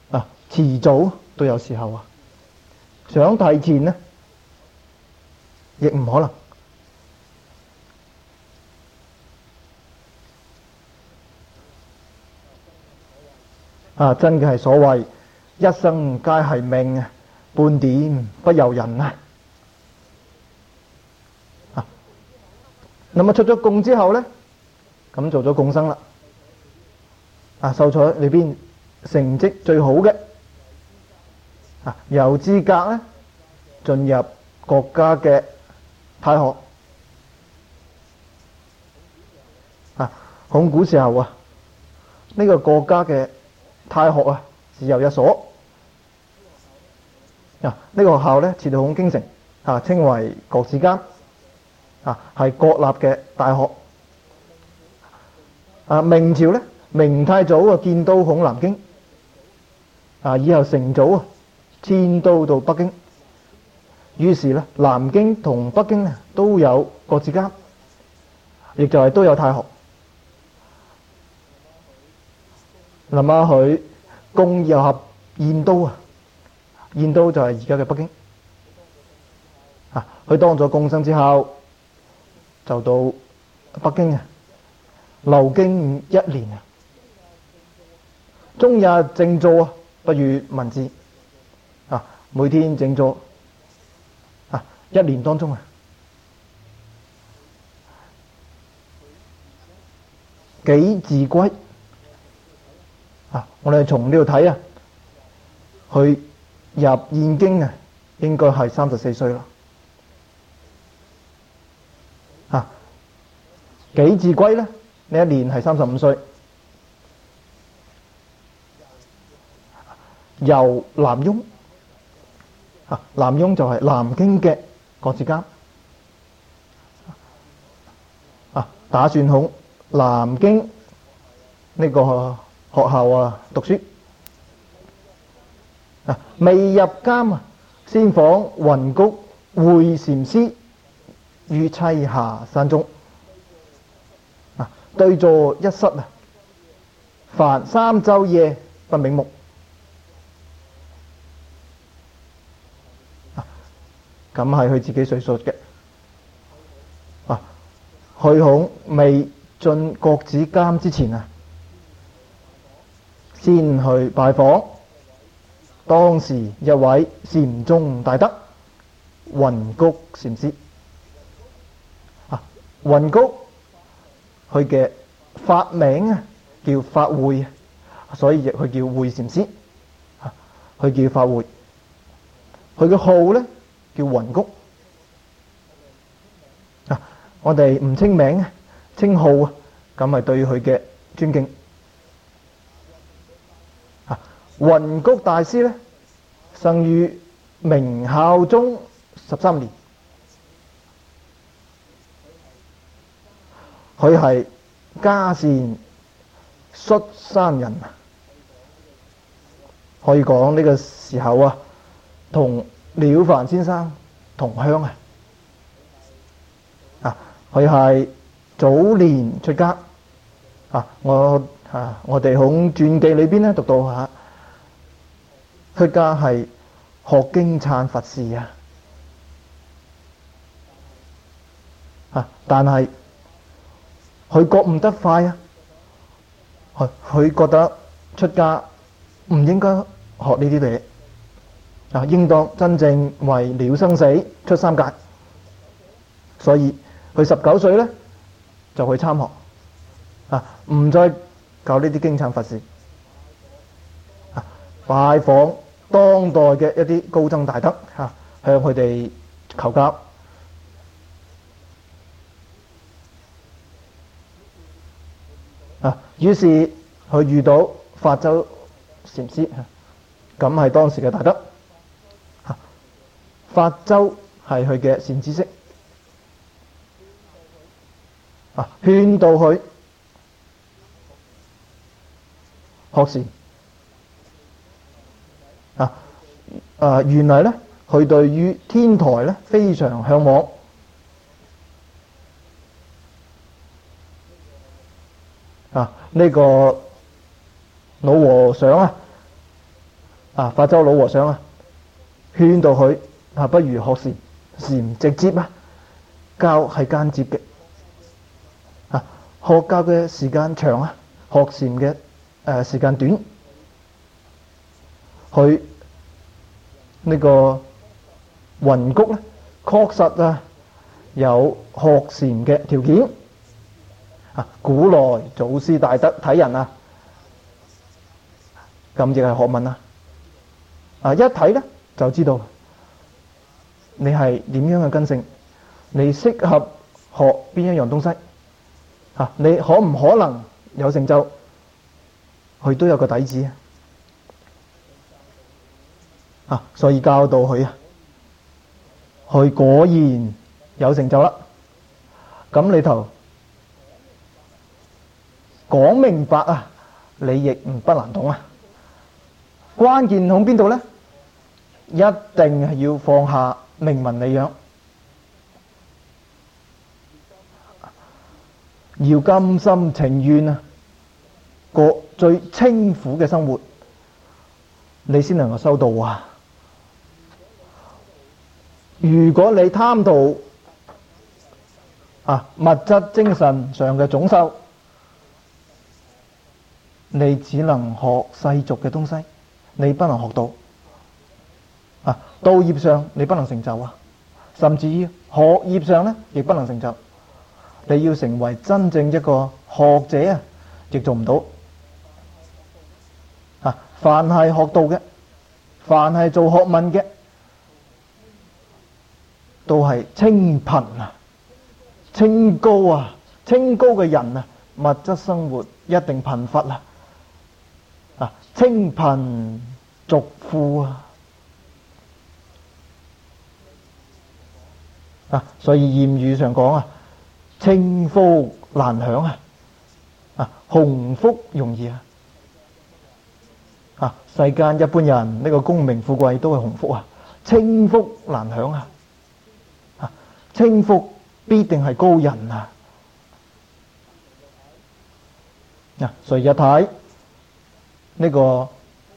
啊，遲早都有時候啊，想提前呢，亦唔可能。啊，真嘅係所謂一生皆係命啊，半點不由人啊！啊，咁啊出咗宮之後呢，咁做咗貢生啦。啊，秀才裏邊成績最好嘅，啊，有資格呢進入國家嘅太學。啊，孔古時候啊，呢、這個國家嘅太學啊，只有一所。啊，呢、這個學校呢，設喺孔京城，啊，稱為國子監，啊，係國立嘅大學。啊，明朝呢，明太祖啊建都孔南京，啊，以後成祖啊遷都到北京，於是呢，南京同北京啊都有國子監，亦就係都有太學。那麼佢攻入燕都啊，燕都就係而家嘅北京。啊，佢當咗貢生之後，就到北京啊，留京一年啊，終日靜坐啊，不語文字。啊，每天靜坐啊，一年當中啊，幾自歸。啊，我哋從呢度睇啊，佢入燕京啊，應該係三十四歲啦。啊，幾自歸呢？呢一年係三十五歲。遊南雍。啊，南雍就係南京嘅國子監。啊，打算喺南京呢個學校啊讀書。啊，未入監啊，先訪雲谷會禪師於棲霞山中。啊，對坐一室啊，凡三晝夜不瞑目。咁係佢自己敘述嘅。啊，佢喺未進國子監之前啊，先去拜訪當時一位禪宗大德雲谷禪師。啊，雲谷佢嘅法名啊叫法會，所以亦佢叫會禪師。啊，佢叫法會，佢嘅號呢叫雲谷。啊，我哋唔稱名啊，稱號啊，咁係對佢嘅尊敬。啊，雲谷大師呢，生於明孝宗十三年，佢係嘉善率山人，可以講呢個時候啊，同了凡先生同鄉啊。啊，佢係早年出家。啊，我啊，我哋喺傳記裏邊咧讀到吓，出家係學經懺佛事啊。啊，但係佢覺悟得快啊，佢佢覺得出家唔應該學呢啲嘢。啊，應當真正為了生死出三界，所以佢十九歲咧就去參學。啊，唔再搞呢啲經懺佛事。啊，拜訪當代嘅一啲高僧大德，嚇、啊、向佢哋求教。啊，於是佢遇到法周禪師，咁係當時嘅大德。法周係佢嘅善知識，啊，勸導佢學禪。啊，啊，原來咧，佢對於天台咧非常向往。啊，呢、這個老和尚啊， 啊，法州老和尚啊，勸導佢啊，不如學禪，禪直接啊，教係間接嘅。啊，學教嘅時間長啊，學禪嘅誒時間短。佢呢個雲谷咧，確實啊有學禪嘅條件。啊，古來祖師大德睇人啊，咁亦係學問啊。啊，一睇咧就知道你係點樣嘅根性，你適合學邊一樣東西。啊，你可唔可能有成就？佢都有個底子啊。啊，所以教導佢啊，佢果然有成就啦。咁裏頭講明白啊，你亦唔不難懂啊。關鍵喺邊度呢？一定係要放下名聞利養，要甘心情願啊，過最清苦嘅生活，你先能夠修道啊。如果你貪圖啊物質精神上嘅總修，你只能學世俗嘅東西，你不能學道啊。道業上你不能成就啊，甚至於學業上呢亦不能成就。你要成為真正一個學者啊，亦做唔到啊。凡係學道嘅，凡係做學問嘅，都係清貧啊，清高啊，清高嘅人啊，物質生活一定貧乏啦。啊，清貧俗富啊，啊，所以諺語上講啊，清福難享啊，啊，鴻福容易啊。啊，世間一般人呢個功名富貴都係鴻福啊，清福難享啊。清福必定係高人啊！嗱，所以一睇呢個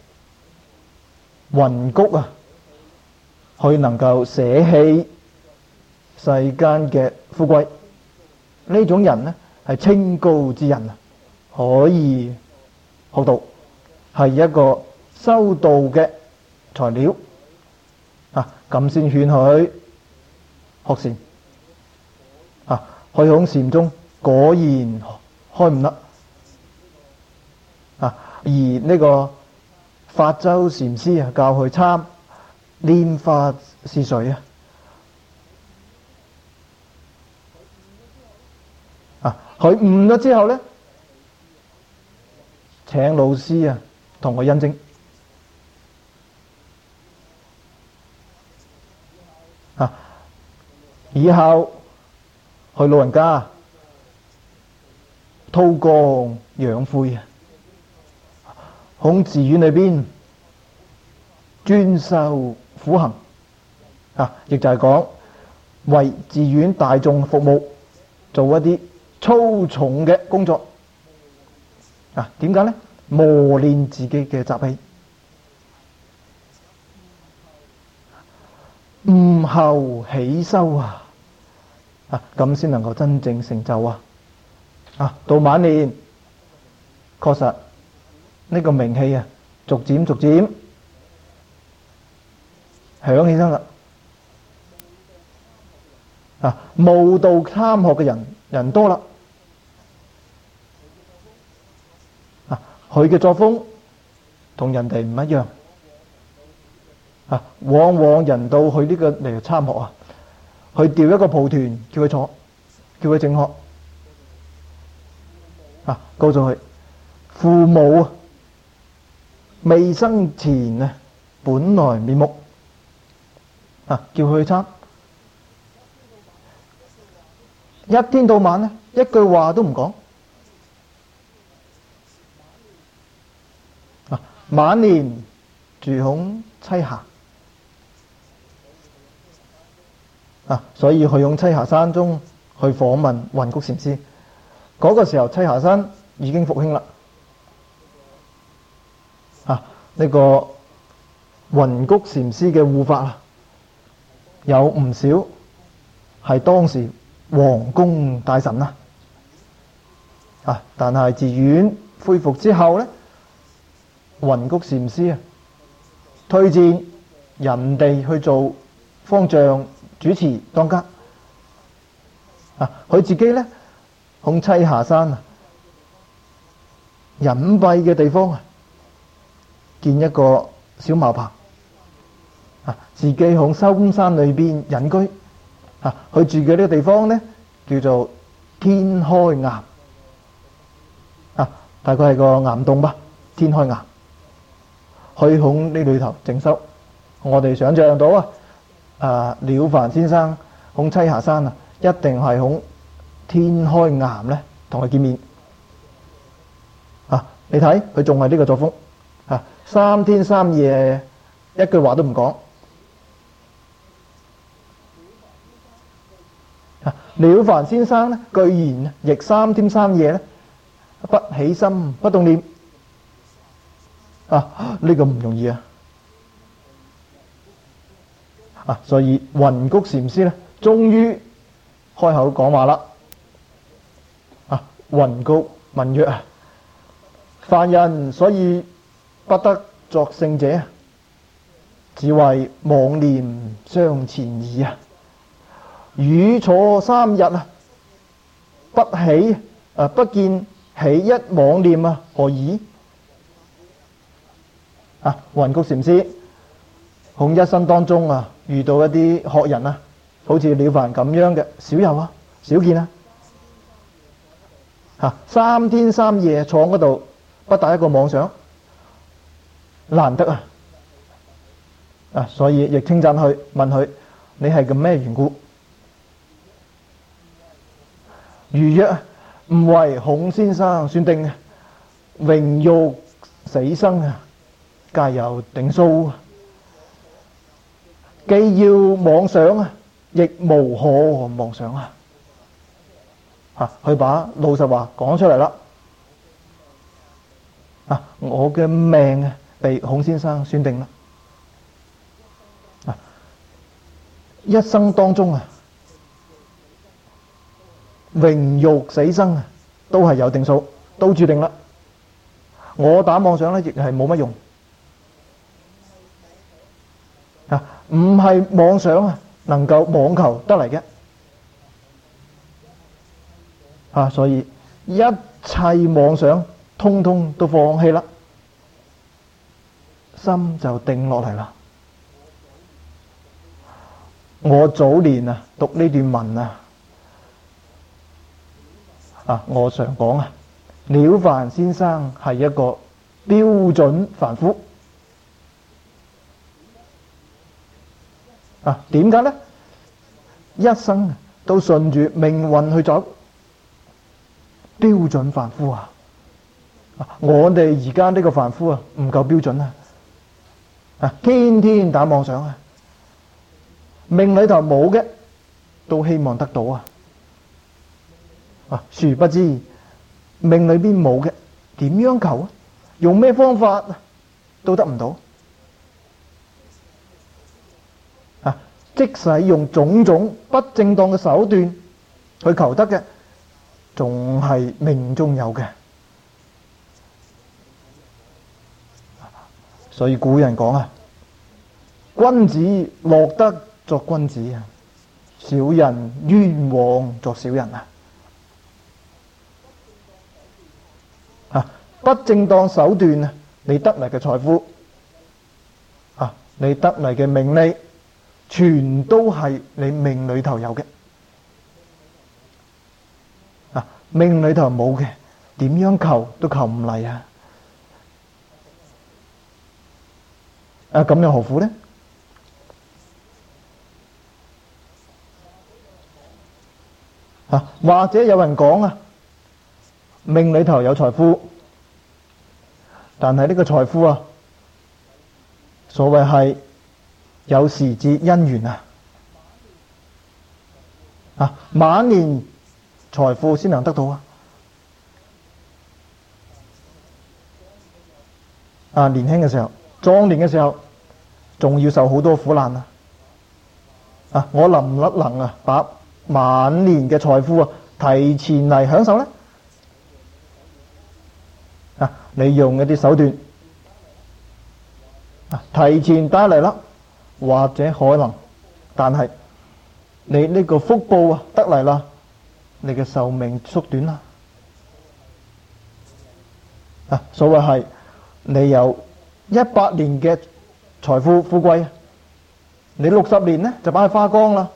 雲谷啊，佢能夠捨棄世間嘅富貴，呢種人呢係清高之人啊，可以學道，係一個修道嘅材料啊，咁先勸佢學禪。啊，佢喺禪中果然開悟啦。啊，而呢個法州禪師啊，教佢參蓮花試水啊。啊，佢悟咗之後咧，請老師啊同佢印證。啊，以後佢老人家韜光養晦啊，喺寺院裏邊專修苦行啊，亦就係講為寺院大眾服務，做一啲粗重嘅工作啊。點解呢？磨練自己嘅習氣，悟後起修啊。啊，咁先能夠真正成就啊！啊，到晚年確實呢個名氣啊，逐漸逐漸響起身啦。啊，慕道參學嘅人人多啦。啊，佢嘅作風同人哋唔一樣。啊，往往人到去呢個嚟參學啊，去調一個蒲團，叫佢坐，叫佢靜學。啊，告訴佢父母啊未生前啊本來面目。啊，叫佢去參。一天到晚呢，一句話都唔講。啊，晚年住響棲霞。啊，所以去往棲霞山中去訪問雲谷禪師，嗰、那個時候棲霞山已經復興啦。啊，呢、這個雲谷禪師嘅護法啊，有唔少係當時皇宮大臣啊。啊！但係寺院恢復之後呢，雲谷禪師啊推薦人哋去做方丈、主持、當家。啊！佢自己呢，向棲霞山啊隱蔽嘅地方啊建一個小茅棚。啊！自己向深山裏邊隱居。啊！佢住嘅呢個地方呢，叫做天開岩。啊！大概係個岩洞吧，天開岩。去向呢裏頭靜修。我哋想象到啊，啊了凡先生向棲霞山啊，一定係向天開岩咧同佢見面。啊！你睇佢仲係呢個作風。啊！三天三夜一句話都唔講。啊！了凡先生咧，居然亦三天三夜咧不起心不動念。啊！呢個唔容易啊！啊！所以雲谷禪師咧，終於開口講話啦。啊！雲谷問曰啊，凡人所以不得作聖者，只為妄念相纏耳啊！汝坐三日啊，不起啊，不見起一妄念啊，何以？啊！雲谷禪師喺一生當中啊，遇到一啲學人啊，好似了凡咁樣嘅少有啊，少見啊。啊！三天三夜坐嗰度不打一個妄想，難得啊！啊！所以亦稱讚佢，問佢你係咁咩緣故？如若唔為孔先生算定，榮辱死生啊，皆有定數。既要妄想啊，亦無可妄想啊！啊，佢把老實話講出嚟啦。啊，我嘅命啊，被孔先生算定啦。啊，一生當中啊，榮辱死生啊，都係有定數，都注定啦。我打妄想咧，亦係冇乜用。啊，唔係妄想啊，能夠妄求得嚟嘅。啊，所以一切妄想通通都放棄啦，心就定落嚟啦。我早年啊讀呢段文啊，啊，我常講啊，了凡先生係一個標準凡夫。啊，點解呢？一生都順住命運去走，標準凡夫啊！啊，我哋而家呢個凡夫啊，唔夠標準啊！啊，天天打妄想啊，命裏頭冇嘅都希望得到啊！啊，殊不知命裏邊冇嘅，點樣求啊？用咩方法都得唔到。即使用種種不正當嘅手段去求得嘅，仲係命中有嘅。所以古人講啊，君子樂得作君子啊，小人冤枉作小人啊。啊，不正當手段啊，你得嚟嘅財富啊，你得嚟嘅名利，全都係你命裏頭有嘅。啊，命裏頭冇嘅，點樣求都求唔嚟啊！啊，咁又何苦呢？啊，或者有人講啊，命裏頭有財富，但係呢個財富啊，所謂係有時節因緣啊，啊，晚年財富先能得到啊。啊，年輕嘅時候，壯年嘅時候仲要受好多苦難啊！啊，我能不能啊把晚年嘅財富啊提前嚟享受呢？啊，你用一啲手段啊提前帶嚟啦，或者可能，但係你呢個福報啊得嚟啦，你嘅壽命縮短啦。啊，所謂係你有一百年嘅財富富貴，你六十年呢就把佢花光啦，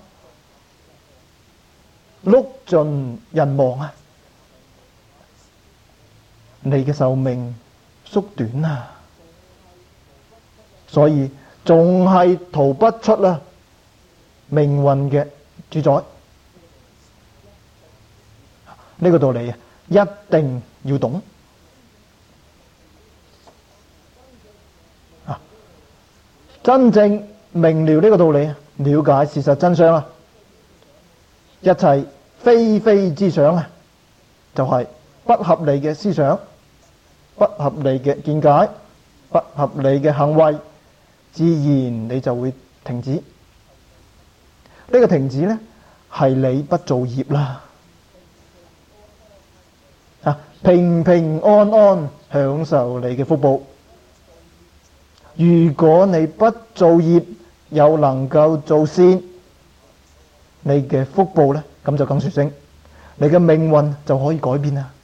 碌盡人亡啊！你嘅壽命縮短啊，所以仲係逃不出啦命運嘅主宰。呢個道理啊，一定要懂。啊，真正明了呢個道理，了解事實真相啊，一切非非之想啊，就係不合理嘅思想、不合理嘅見解、不合理嘅行為，自然你就會停止。呢個停止呢，係你不造業啦。啊，平平安安享受你嘅福報。如果你不造業，又能夠做善，你嘅福報呢，咁就更殊勝，你嘅命運就可以改變啦。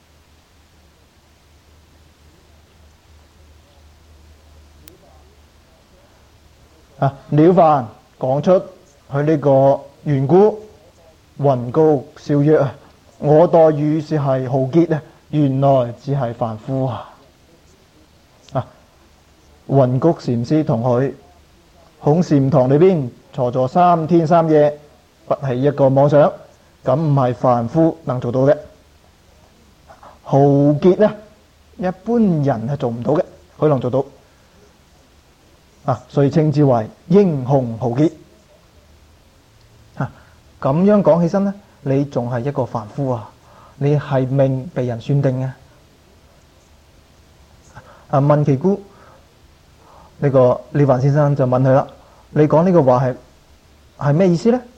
啊，了凡講出佢呢個緣故，雲谷笑曰啊，我待汝是係豪傑啊，原來只係凡夫啊！啊，雲谷禪師同佢孔禪堂裏邊坐咗三天三夜，不起一個妄想，咁唔係凡夫能做到嘅。豪傑呢，一般人係做唔到嘅，佢能做到。啊，所以稱之為英雄豪傑。啊，咁樣講起身呢，你仲係一個凡夫啊！你係命被人算定啊！啊，問其姑，呢、這個了凡先生就問佢啦：你講呢個話係係咩意思呢？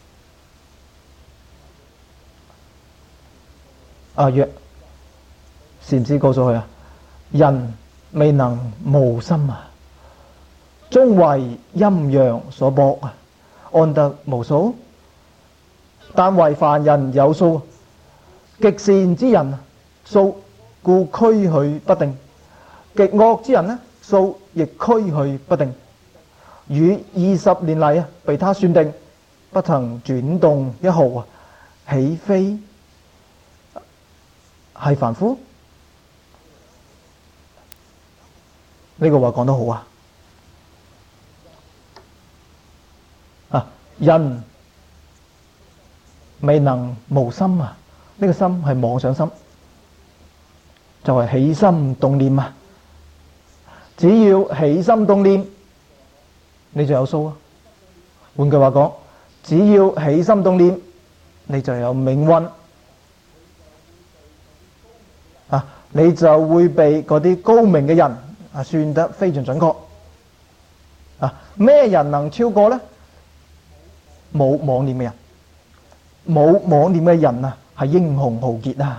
啊，若禪師告訴佢啊，人未能無心啊，終為陰陽所縛啊，安得無數？但為凡人有數，極善之人數故俱許不定，極惡之人呢數亦俱許不定。與二十年嚟啊，被他算定，不曾轉動一毫啊，豈非係凡夫？呢、這個話講得好啊！啊，人未能無心啊，呢、這個心係妄想心，就係、是、起心動念啊！只要起心動念，你就有數啊！換句話講，只要起心動念，你就有命運啊！你就會被嗰啲高明嘅人啊算得非常準確啊！咩人能超過呢？冇妄念嘅人，冇妄念嘅人啊，係英雄豪傑啊！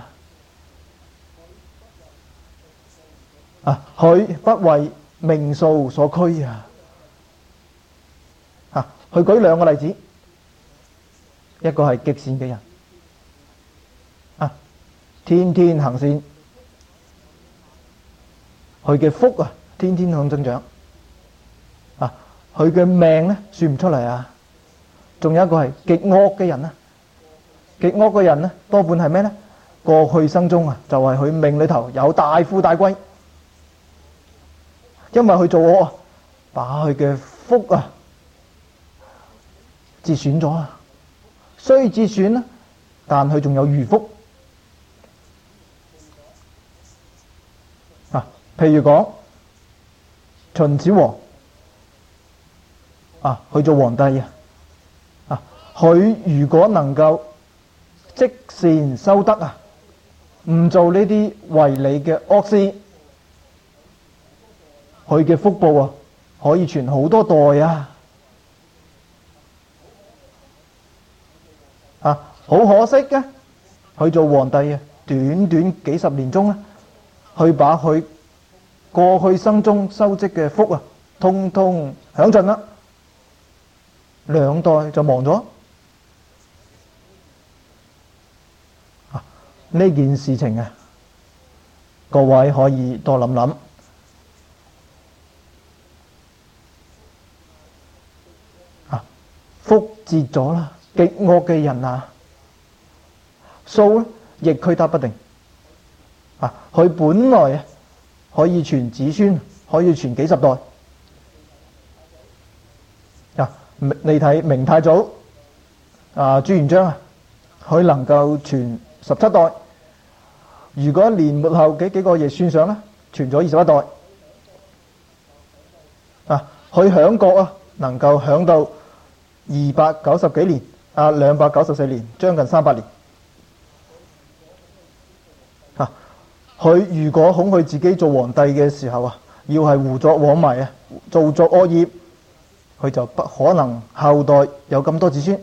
啊，佢不為名數所驅啊！啊，佢舉兩個例子，一個係極善嘅人，啊，天天行善，佢嘅福啊，天天向增長，啊，佢嘅命咧算唔出嚟啊！仲有一個係極惡嘅人啊，極惡嘅人咧多半係咩咧？過去生中啊，就係佢命裏頭有大富大貴，因為佢做惡啊，把佢嘅福啊折損咗啊。雖折損啦，但佢仲有餘福啊。譬如講秦始皇啊，去做皇帝啊。佢如果能夠積善修德啊，唔做呢啲違理嘅惡事，佢嘅福報啊可以傳好多代啊！啊，好可惜嘅，佢做皇帝啊，短短幾十年中啊，佢把佢過去生中收積嘅福啊，通通享盡啦，兩代就亡咗。啊，呢件事情啊，各位可以多諗諗。啊，福折咗啦！極惡嘅人啊，數咧亦驅他不定。啊，佢本來啊可以傳子孫，可以傳幾十代。啊，你睇明太祖啊朱元璋啊，佢能夠傳十七代。如果連末後幾幾個月算上咧，傳咗二十一代。啊，佢享國啊，能夠享到二百九十幾年。啊，兩百九十四年，將近三百年。啊，佢如果恐佢自己做皇帝嘅時候啊，要係胡作枉迷啊，做作惡業，佢就不可能後代有咁多子孫。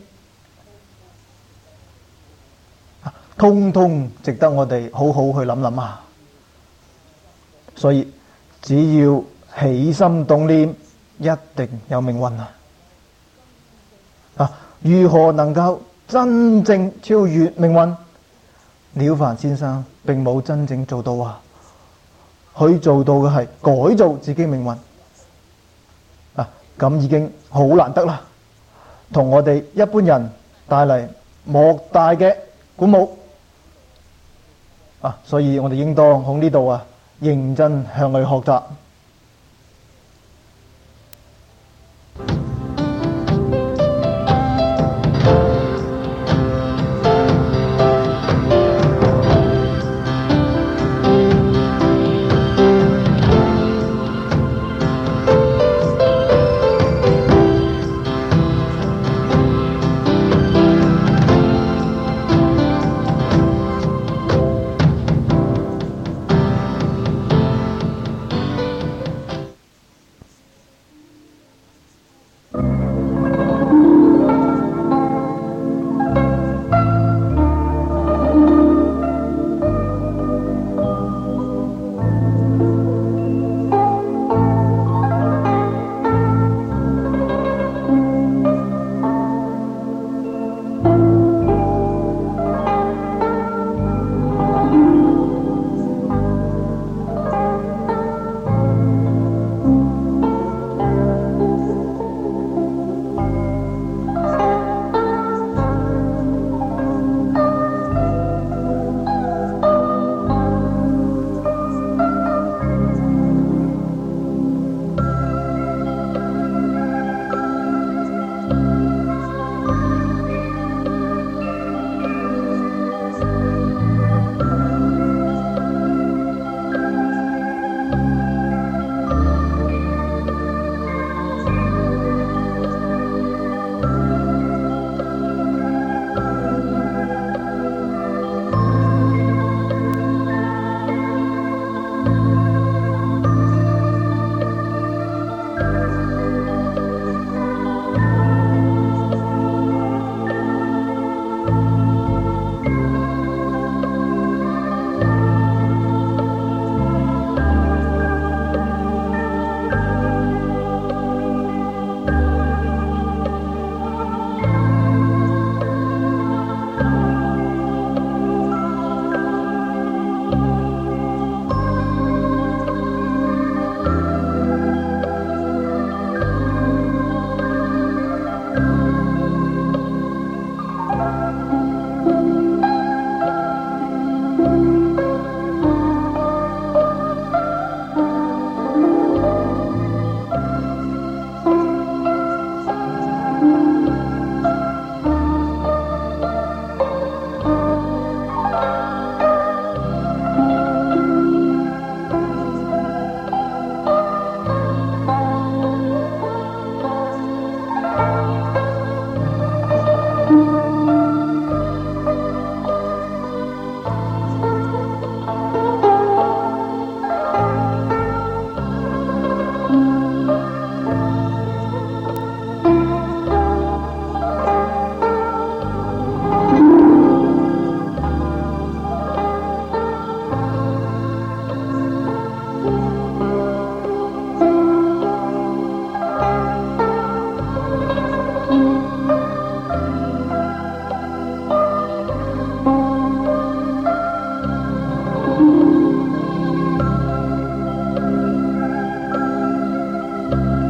啊，通通值得我哋好好去諗諗啊！所以只要起心動念，一定有命運啊！啊！如何能夠真正超越命運？了凡先生並冇真正做到啊！佢做到嘅係改造自己命運啊！咁已經好難得啦，同我哋一般人帶嚟莫大嘅鼓舞啊！所以我哋應當喺呢度啊，認真向佢學習。 啊！